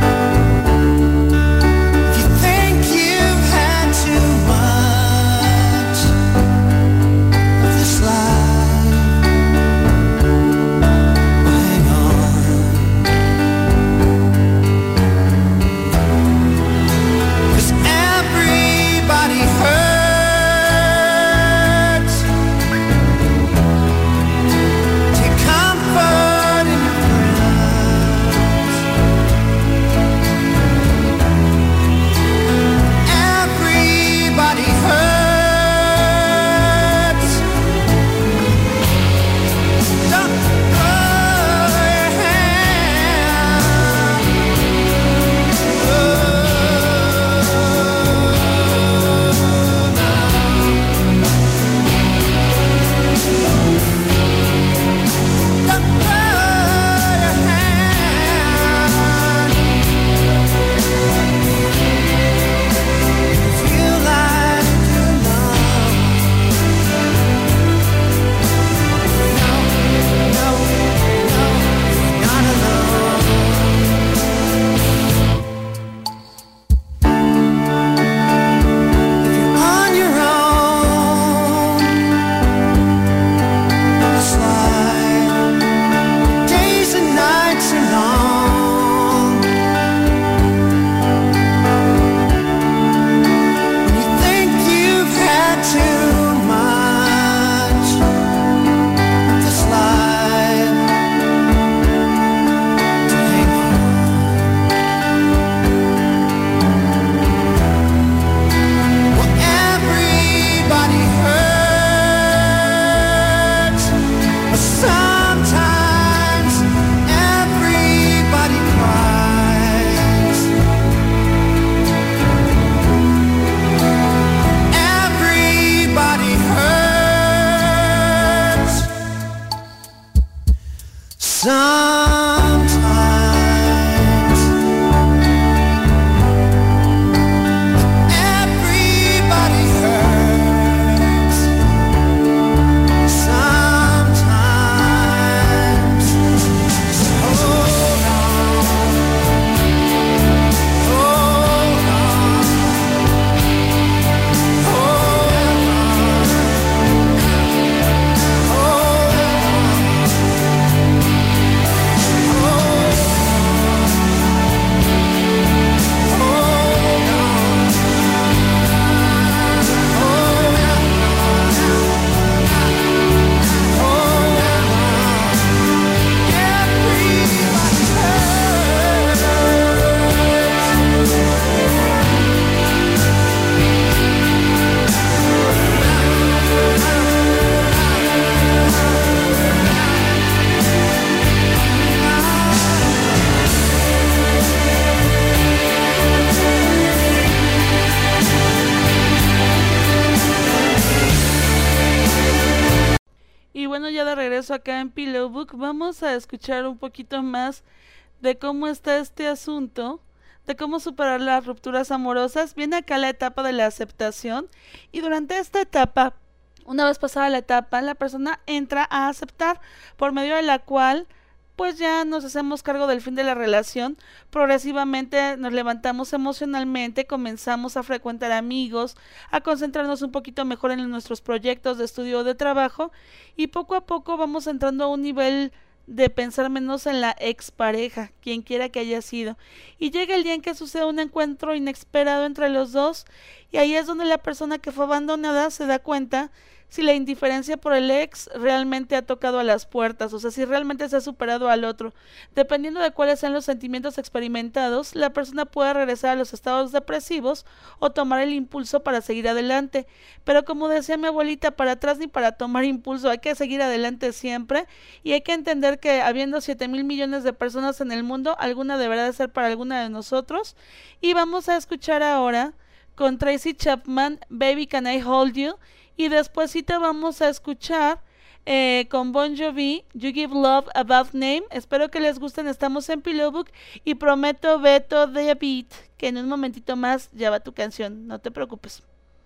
Acá en Pillow Book vamos a escuchar un poquito más de cómo está este asunto, de cómo superar las rupturas amorosas. Viene acá la etapa de la aceptación y durante esta etapa, una vez pasada la etapa, la persona entra a aceptar, por medio de la cual pues ya nos hacemos cargo del fin de la relación. Progresivamente nos levantamos emocionalmente, comenzamos a frecuentar amigos, a concentrarnos un poquito mejor en nuestros proyectos de estudio o de trabajo, y poco a poco vamos entrando a un nivel de pensar menos en la expareja, quien quiera que haya sido. Y llega el día en que sucede un encuentro inesperado entre los dos, y ahí es donde la persona que fue abandonada se da cuenta si la indiferencia por el ex realmente ha tocado a las puertas, o sea, si realmente se ha superado al otro. Dependiendo de cuáles sean los sentimientos experimentados, la persona puede regresar a los estados depresivos o tomar el impulso para seguir adelante. Pero como decía mi abuelita, para atrás ni para tomar impulso, hay que seguir adelante siempre, y hay que entender que habiendo siete mil millones de personas en el mundo, alguna deberá de ser para alguna de nosotros. Y vamos a escuchar ahora con Tracy Chapman, Baby Can I Hold You, y despuesito vamos a escuchar eh, con Bon Jovi, You Give Love a Bad Name. Espero que les gusten, estamos en Pillow Book y prometo, Beto de Beat, que en un momentito más ya va tu canción, no te preocupes.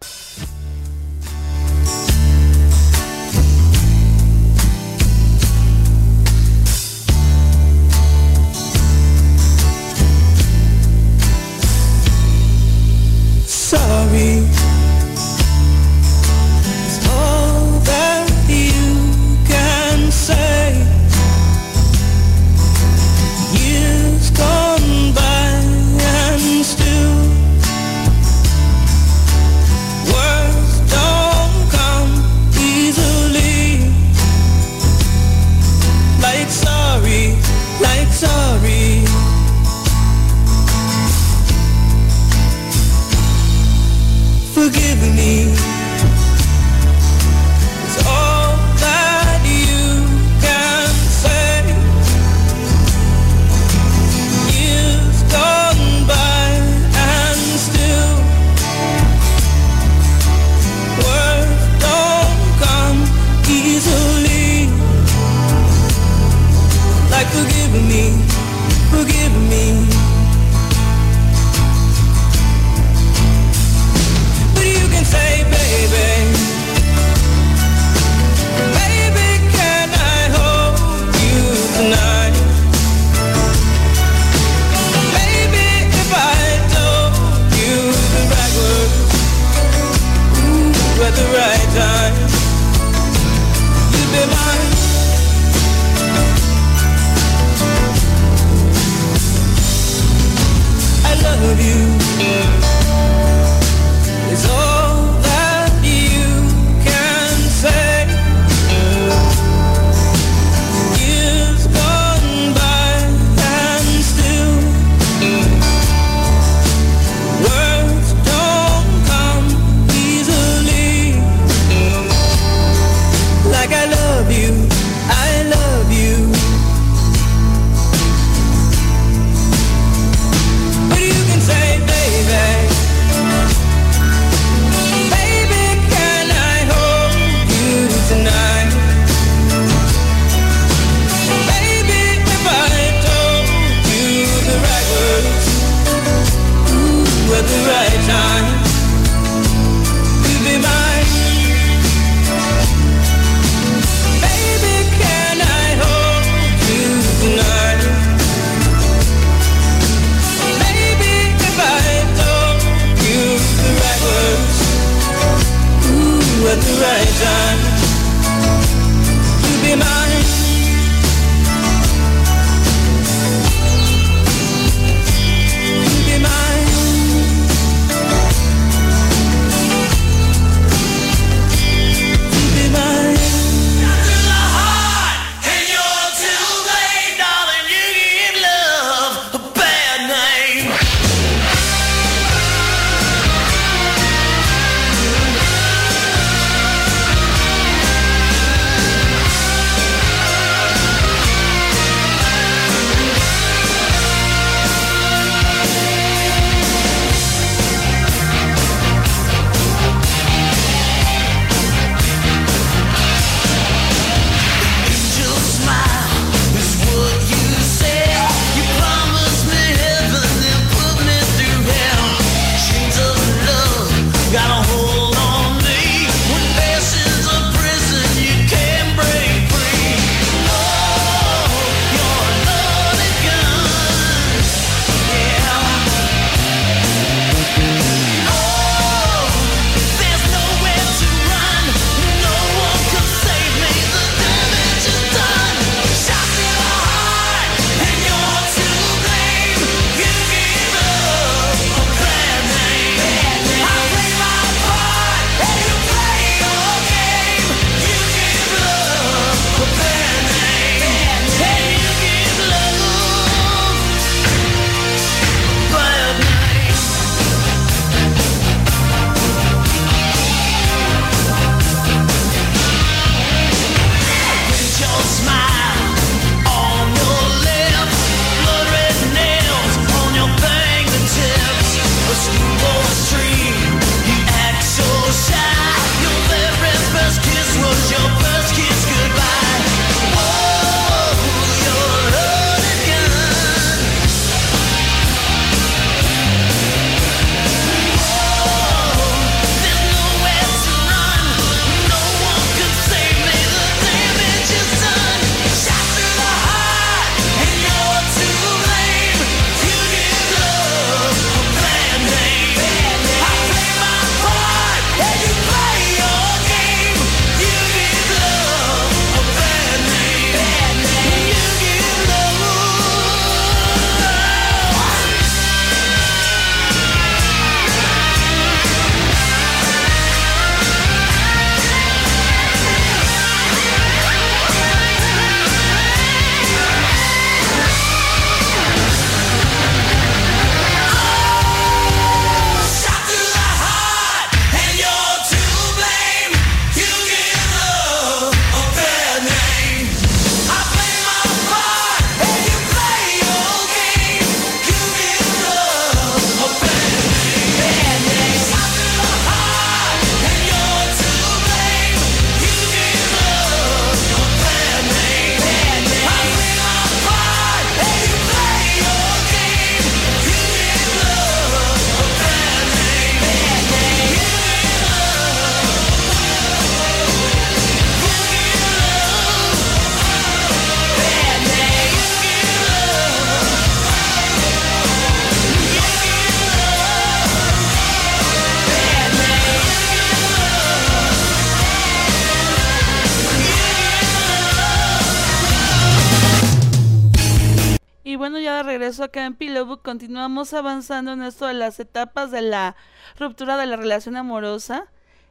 Sorry, it's all that you can say. Years gone by and still words bueno, ya de regreso acá en Pillowbook continuamos avanzando en esto de las etapas de la ruptura de la relación amorosa.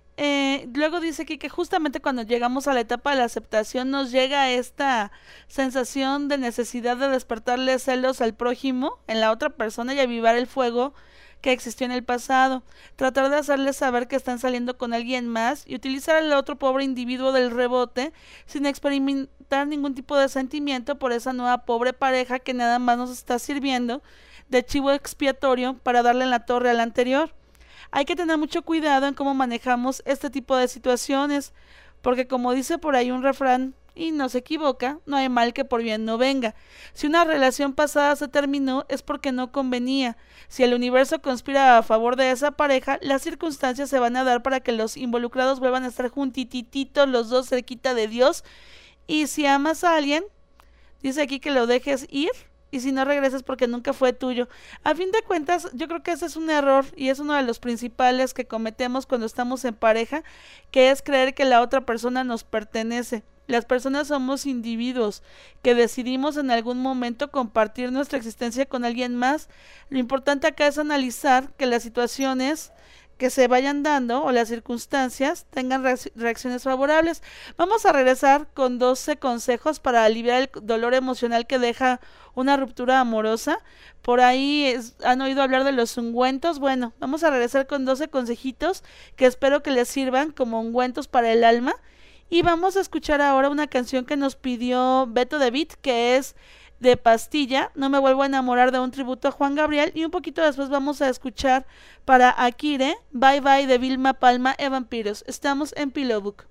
Eh, luego dice aquí que justamente cuando llegamos a la etapa de la aceptación nos llega esta sensación de necesidad de despertarle celos al prójimo en la otra persona y avivar el fuego que existió en el pasado, tratar de hacerles saber que están saliendo con alguien más y utilizar al otro pobre individuo del rebote sin experimentar ningún tipo de sentimiento por esa nueva pobre pareja que nada más nos está sirviendo de chivo expiatorio para darle en la torre al anterior. Hay que tener mucho cuidado en cómo manejamos este tipo de situaciones, porque como dice por ahí un refrán, y no se equivoca, no hay mal que por bien no venga. Si una relación pasada se terminó es porque no convenía. Si el universo conspira a favor de esa pareja, las circunstancias se van a dar para que los involucrados vuelvan a estar juntitititos, los dos cerquita de Dios. Y si amas a alguien, dice aquí que lo dejes ir, y si no regresas porque nunca fue tuyo. A fin de cuentas, yo creo que ese es un error y es uno de los principales que cometemos cuando estamos en pareja, que es creer que la otra persona nos pertenece. Las personas somos individuos que decidimos en algún momento compartir nuestra existencia con alguien más. Lo importante acá es analizar que las situaciones que se vayan dando o las circunstancias tengan reacciones favorables. Vamos a regresar con doce consejos para aliviar el dolor emocional que deja una ruptura amorosa. Por ahí es, han oído hablar de los ungüentos. Bueno, vamos a regresar con doce consejitos que espero que les sirvan como ungüentos para el alma. Y vamos a escuchar ahora una canción que nos pidió Beto de Beat, que es de Pastilla, No me vuelvo a enamorar, de un tributo a Juan Gabriel. Y un poquito después vamos a escuchar para Akire, Bye Bye, de Vilma Palma e Vampiros. Estamos en Pillowbook.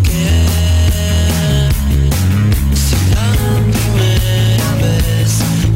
Si la primera vez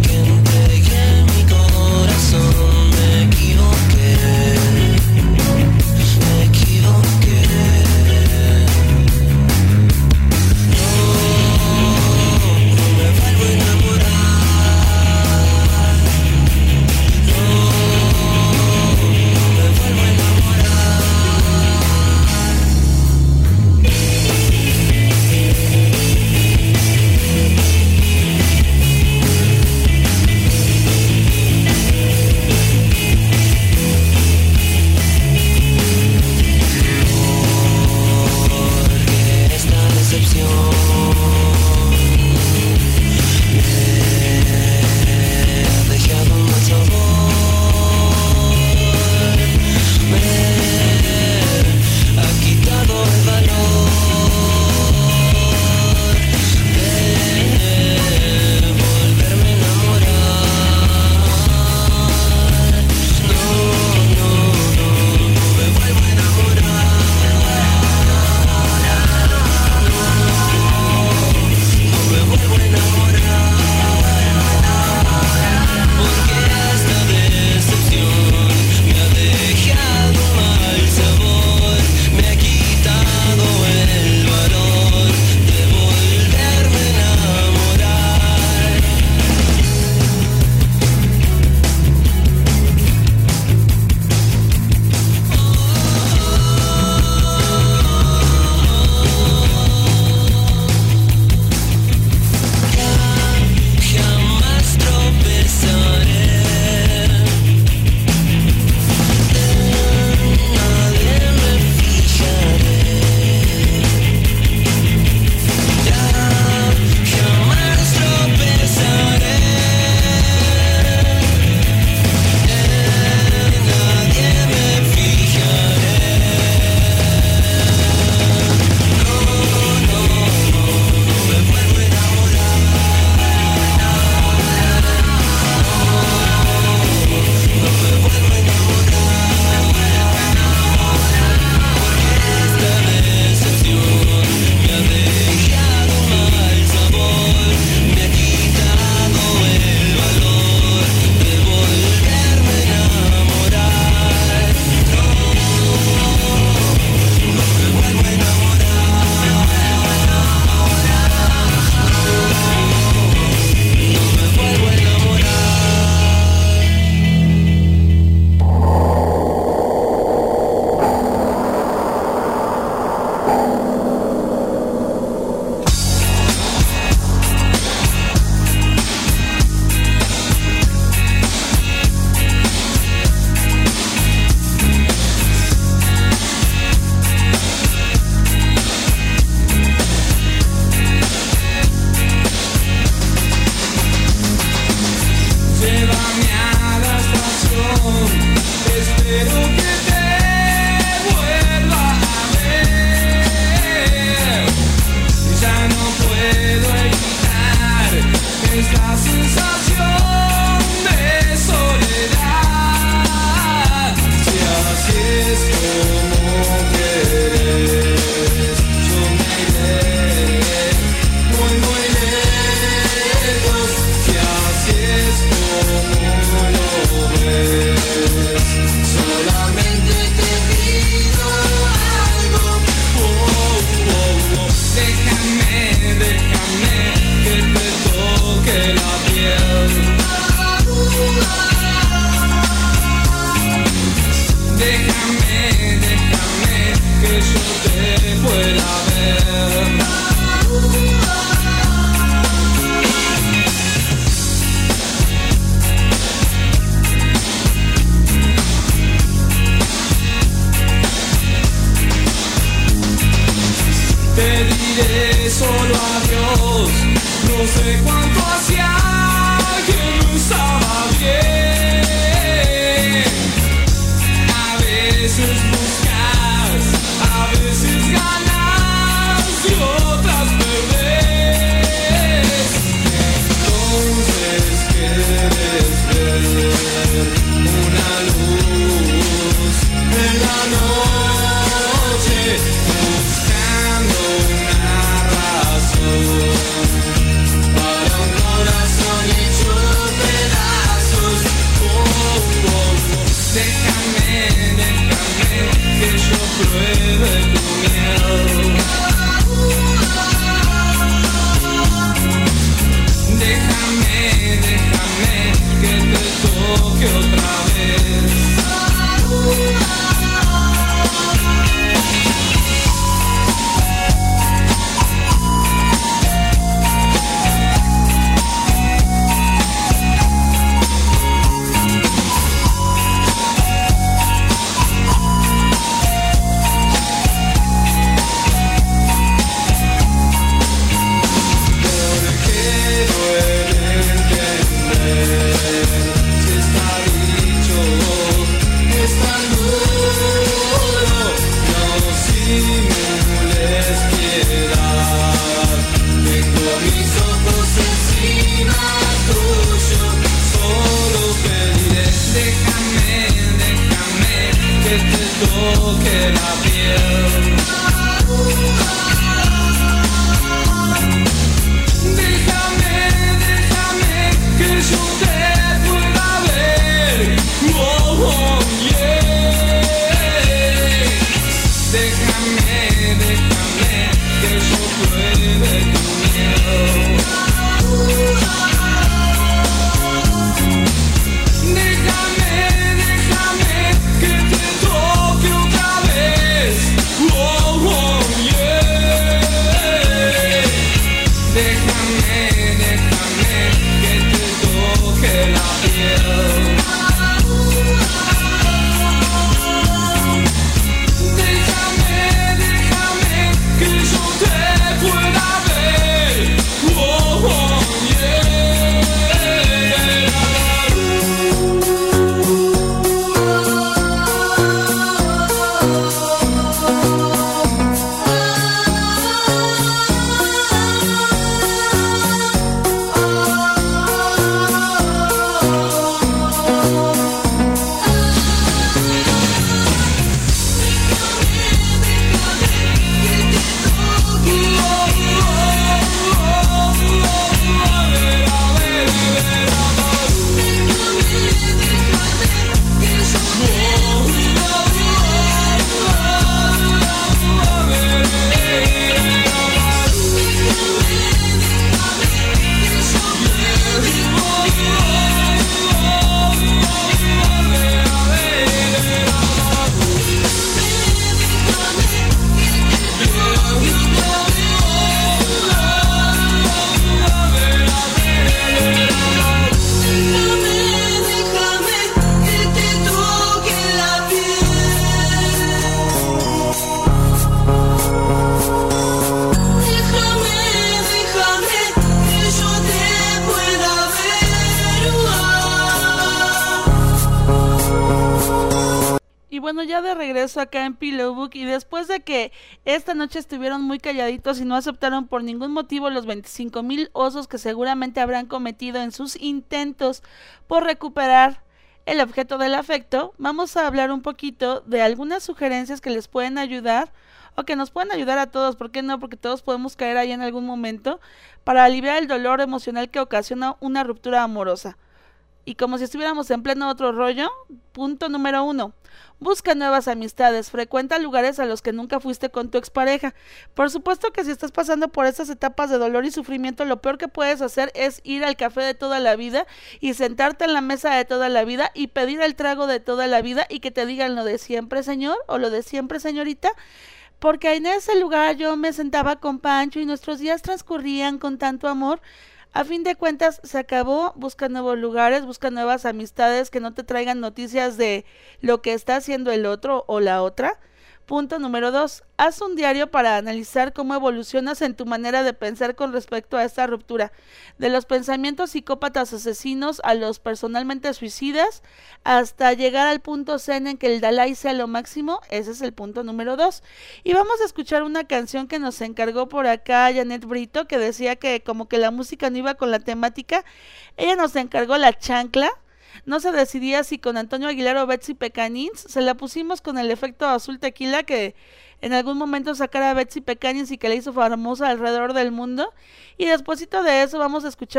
bueno, ya de regreso acá en Pillow Book, y después de que esta noche estuvieron muy calladitos y no aceptaron por ningún motivo los veinticinco mil osos que seguramente habrán cometido en sus intentos por recuperar el objeto del afecto, vamos a hablar un poquito de algunas sugerencias que les pueden ayudar o que nos pueden ayudar a todos, ¿por qué no? Porque todos podemos caer ahí en algún momento, para aliviar el dolor emocional que ocasiona una ruptura amorosa. Y como si estuviéramos en pleno otro rollo, punto número uno, busca nuevas amistades, frecuenta lugares a los que nunca fuiste con tu expareja. Por supuesto que si estás pasando por estas etapas de dolor y sufrimiento, lo peor que puedes hacer es ir al café de toda la vida y sentarte en la mesa de toda la vida y pedir el trago de toda la vida y que te digan lo de siempre, señor, o lo de siempre, señorita. Porque en ese lugar yo me sentaba con Pancho y nuestros días transcurrían con tanto amor. A fin de cuentas se acabó, busca nuevos lugares, busca nuevas amistades que no te traigan noticias de lo que está haciendo el otro o la otra. Punto número dos, haz un diario para analizar cómo evolucionas en tu manera de pensar con respecto a esta ruptura. De los pensamientos psicópatas asesinos a los personalmente suicidas, hasta llegar al punto zen en que el Dalai sea lo máximo, ese es el punto número dos. Y vamos a escuchar una canción que nos encargó por acá Janet Brito, que decía que como que la música no iba con la temática. Ella nos encargó La Chancla. No se decidía si con Antonio Aguilar o Betsy Pecanins. Se la pusimos con el efecto azul tequila que en algún momento sacara a Betsy Pecanins y que la hizo famosa alrededor del mundo. Y despuesito de eso vamos a escuchar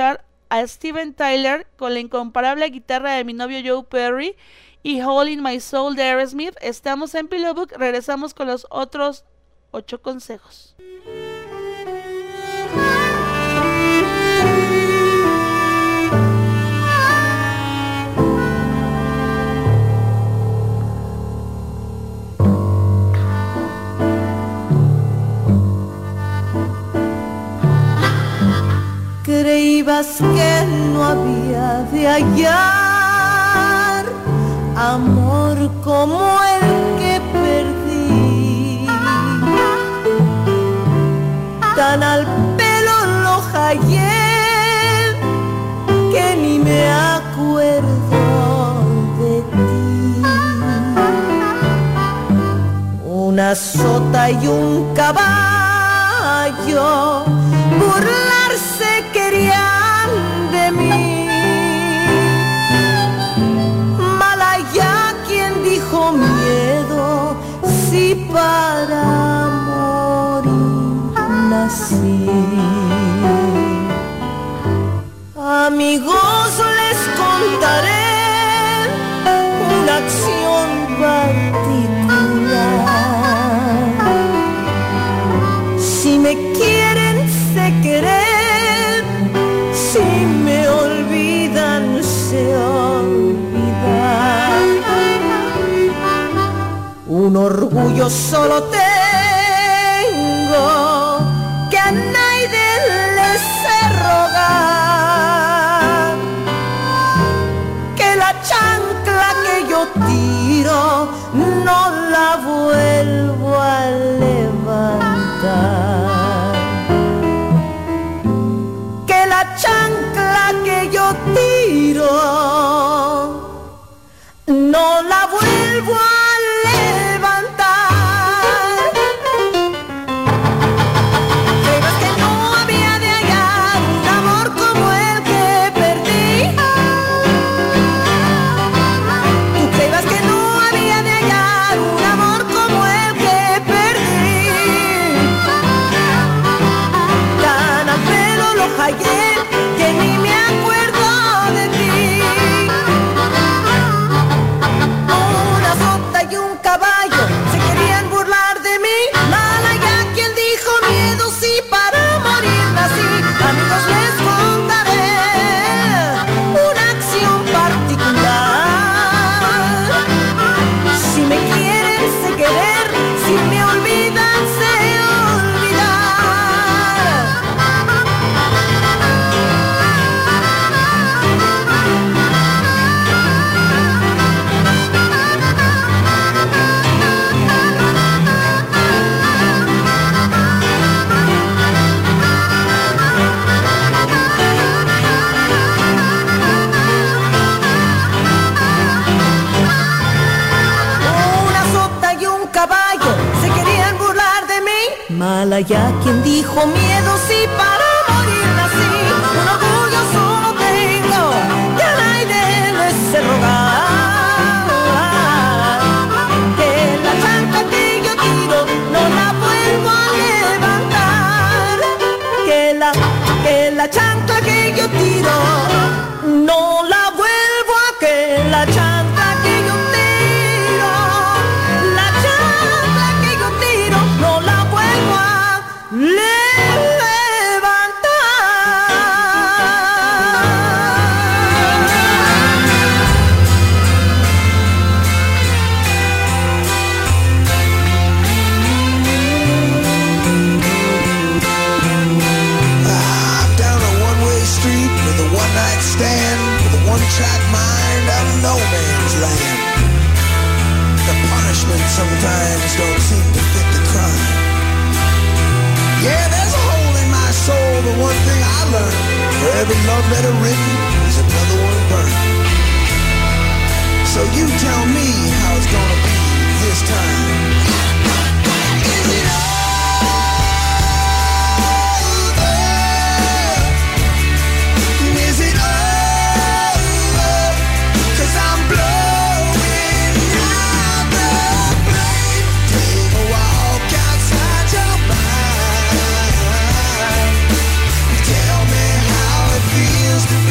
a Steven Tyler con la incomparable guitarra de mi novio Joe Perry y Hole in My Soul de Aerosmith. Estamos en Pillow Book, regresamos con los otros ocho consejos. Creías que no había de hallar amor como el que perdí. Tan al pelo lo hallé que ni me acuerdo de ti. Una sota y un caballo burlarse querían de mí. Malaya quien dijo miedo, si para morir nací. Amigos, les contaré una acción particular. Si me quieren, sé querer. Si me olvidan, sé olvidar. Un orgullo solo tengo, que a nadie le sé rogar. Que la chancla que yo tiro no la vuelvo a levantar. Chancla que yo tiro no la vuelvo a levantar. Creías que no había de hallar un amor como el que perdí. Tú creías que no había de hallar un amor como el que perdí. Tan al pelo lo hallé que ni me acuerdo de ti. Una sota y un caballo se querían burlar de mí. Malaya quien dijo miedo, si para morir nací. Amigos, les contaré una acción particular. Si me quieren, sé querer. Si me olvidan, sé Malaya quien dijo miedo, si para morir nací. Un orgullo solo tengo, que al aire les sé rogar. Que la chancla que yo tiro no la vuelvo a levantar. Que la, que la chancla que yo tiro no la vuelvo a, que la chancla que yo tiro, la chancla que yo tiro no la vuelvo a levantar. I'm down a one-way street with a one-night stand, with a one-track mind out of no man's land. The punishment sometimes don't seem to fit the crime. Yeah, there's a hole in my soul, but one thing I learned: for every love letter written, there's another one burned. So you tell me how it's gonna be this time. Is it over? Is it over? 'Cause I'm blowing out the flame. Take a walk outside your mind. Tell me how it feels to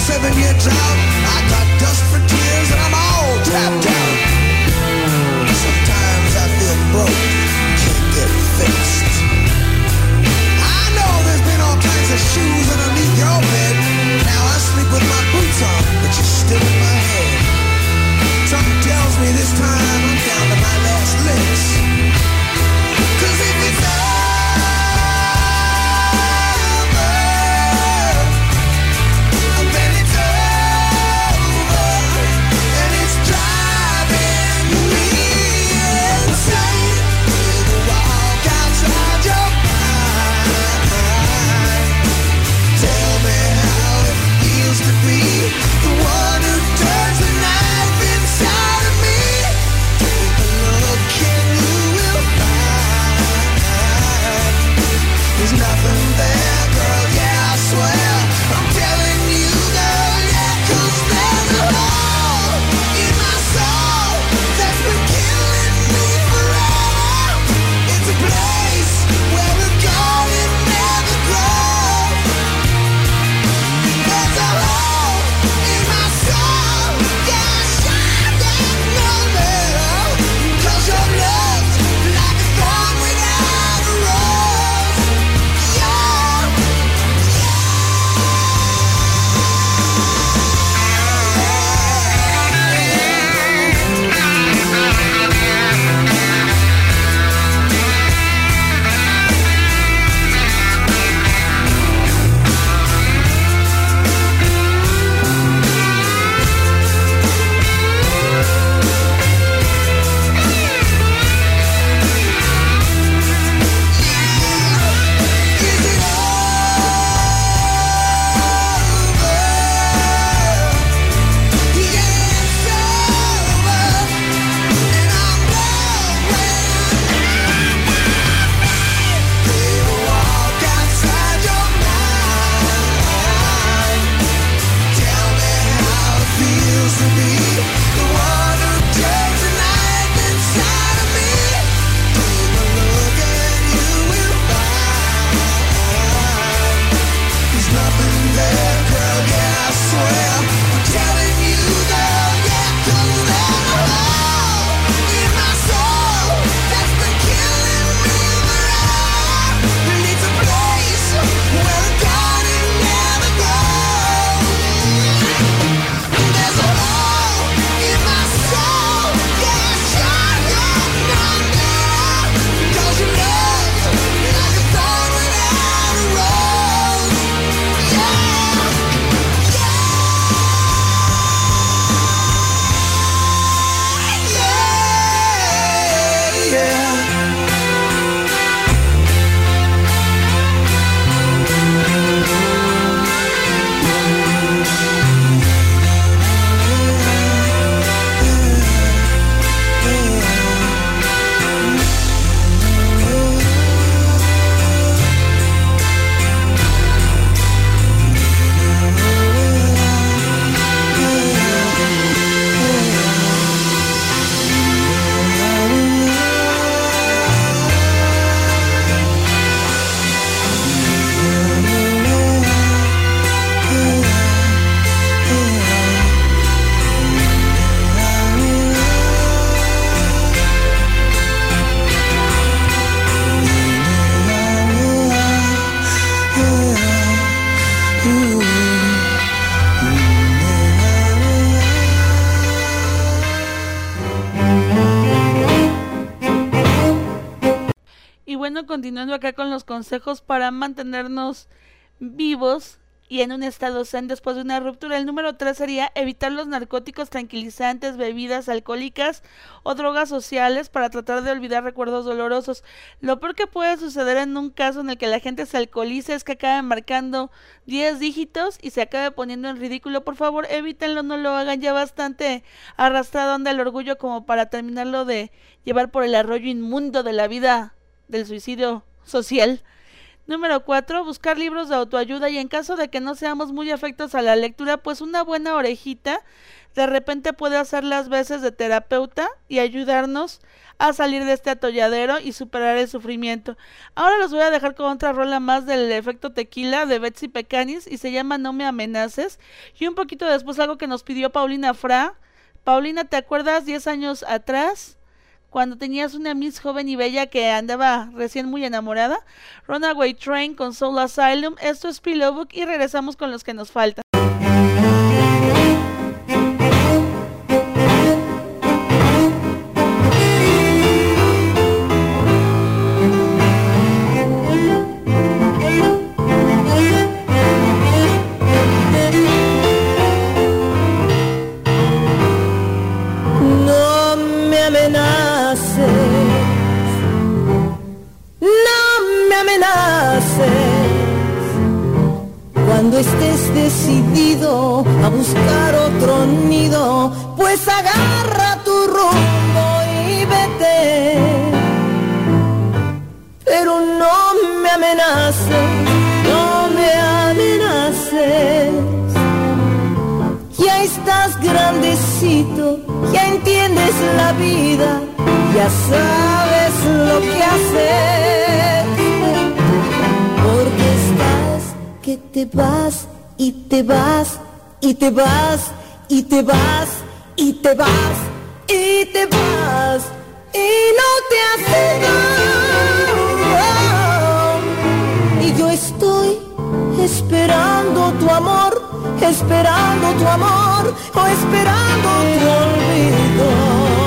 seven-year drought. I got dust for tears and I'm all tapped out. Sometimes I feel broke, can't get fixed. I know there's been all kinds of shoes underneath your bed. Now I sleep with my boots on, but you're still in my head. Something tells me this time I'm down to my last licks. 'Cause if it's over, then it's over, and it's driving me insane. With a walk outside your mind, tell me how it feels to be the one who turns the knife inside of me. Take a look and you will find there's nothing there, girl, yeah, I swear. I'm telling you, girl, yeah, 'cause there's a hole in my soul that's been killing me forever. It's a place where the garden never grows. There's a hole in my soul, yeah, shining over, 'cause your love's like a thorn without a rose. Yeah, is it over? Yeah, it's over, and I'm going. Baby, walk outside your mind. Tell me how it feels to be the one who turns the knife inside of me. Take a look and you will find there's nothing there, girl, yeah, I swear. I'm telling you, girl, yeah, 'cause there's a hole in my soul that's been killing me forever. And it's a place where the garden never grows. There's a hole in my soul, yeah, shining under, 'cause your love's like a thorn without a rose. Yeah, yeah, yeah. Y bueno, continuando acá con los consejos para mantenernos vivos y en un estado zen después de una ruptura. El número tres sería evitar los narcóticos, tranquilizantes, bebidas alcohólicas o drogas sociales para tratar de olvidar recuerdos dolorosos. Lo peor que puede suceder en un caso en el que la gente se alcoholice es que acabe marcando diez dígitos y se acabe poniendo en ridículo. Por favor, evítenlo, no lo hagan. Ya bastante arrastrado anda el orgullo como para terminarlo de llevar por el arroyo inmundo de la vida del suicidio social. Número cuatro, buscar libros de autoayuda, y en caso de que no seamos muy afectos a la lectura, pues una buena orejita de repente puede hacer las veces de terapeuta y ayudarnos a salir de este atolladero y superar el sufrimiento. Ahora los voy a dejar con otra rola más del efecto tequila de Betsy Pecanis y se llama No me amenaces. Y un poquito después algo que nos pidió Paulina Fra. Paulina, ¿te acuerdas diez años atrás? Cuando tenías una Miss joven y bella que andaba recién muy enamorada. Runaway Train con Soul Asylum. Esto es Pillow Book y regresamos con los que nos faltan. Cuando estés decidido a buscar otro nido, pues agarra tu rumbo y vete. Pero no me amenaces, no me amenaces. Ya estás grandecito, ya entiendes la vida, ya sabes lo que hacer. Porque estás que te vas y te vas y te vas y te vas y te vas y te vas y no te haces nada. Y yo estoy esperando tu amor, esperando tu amor o esperando tu olvido.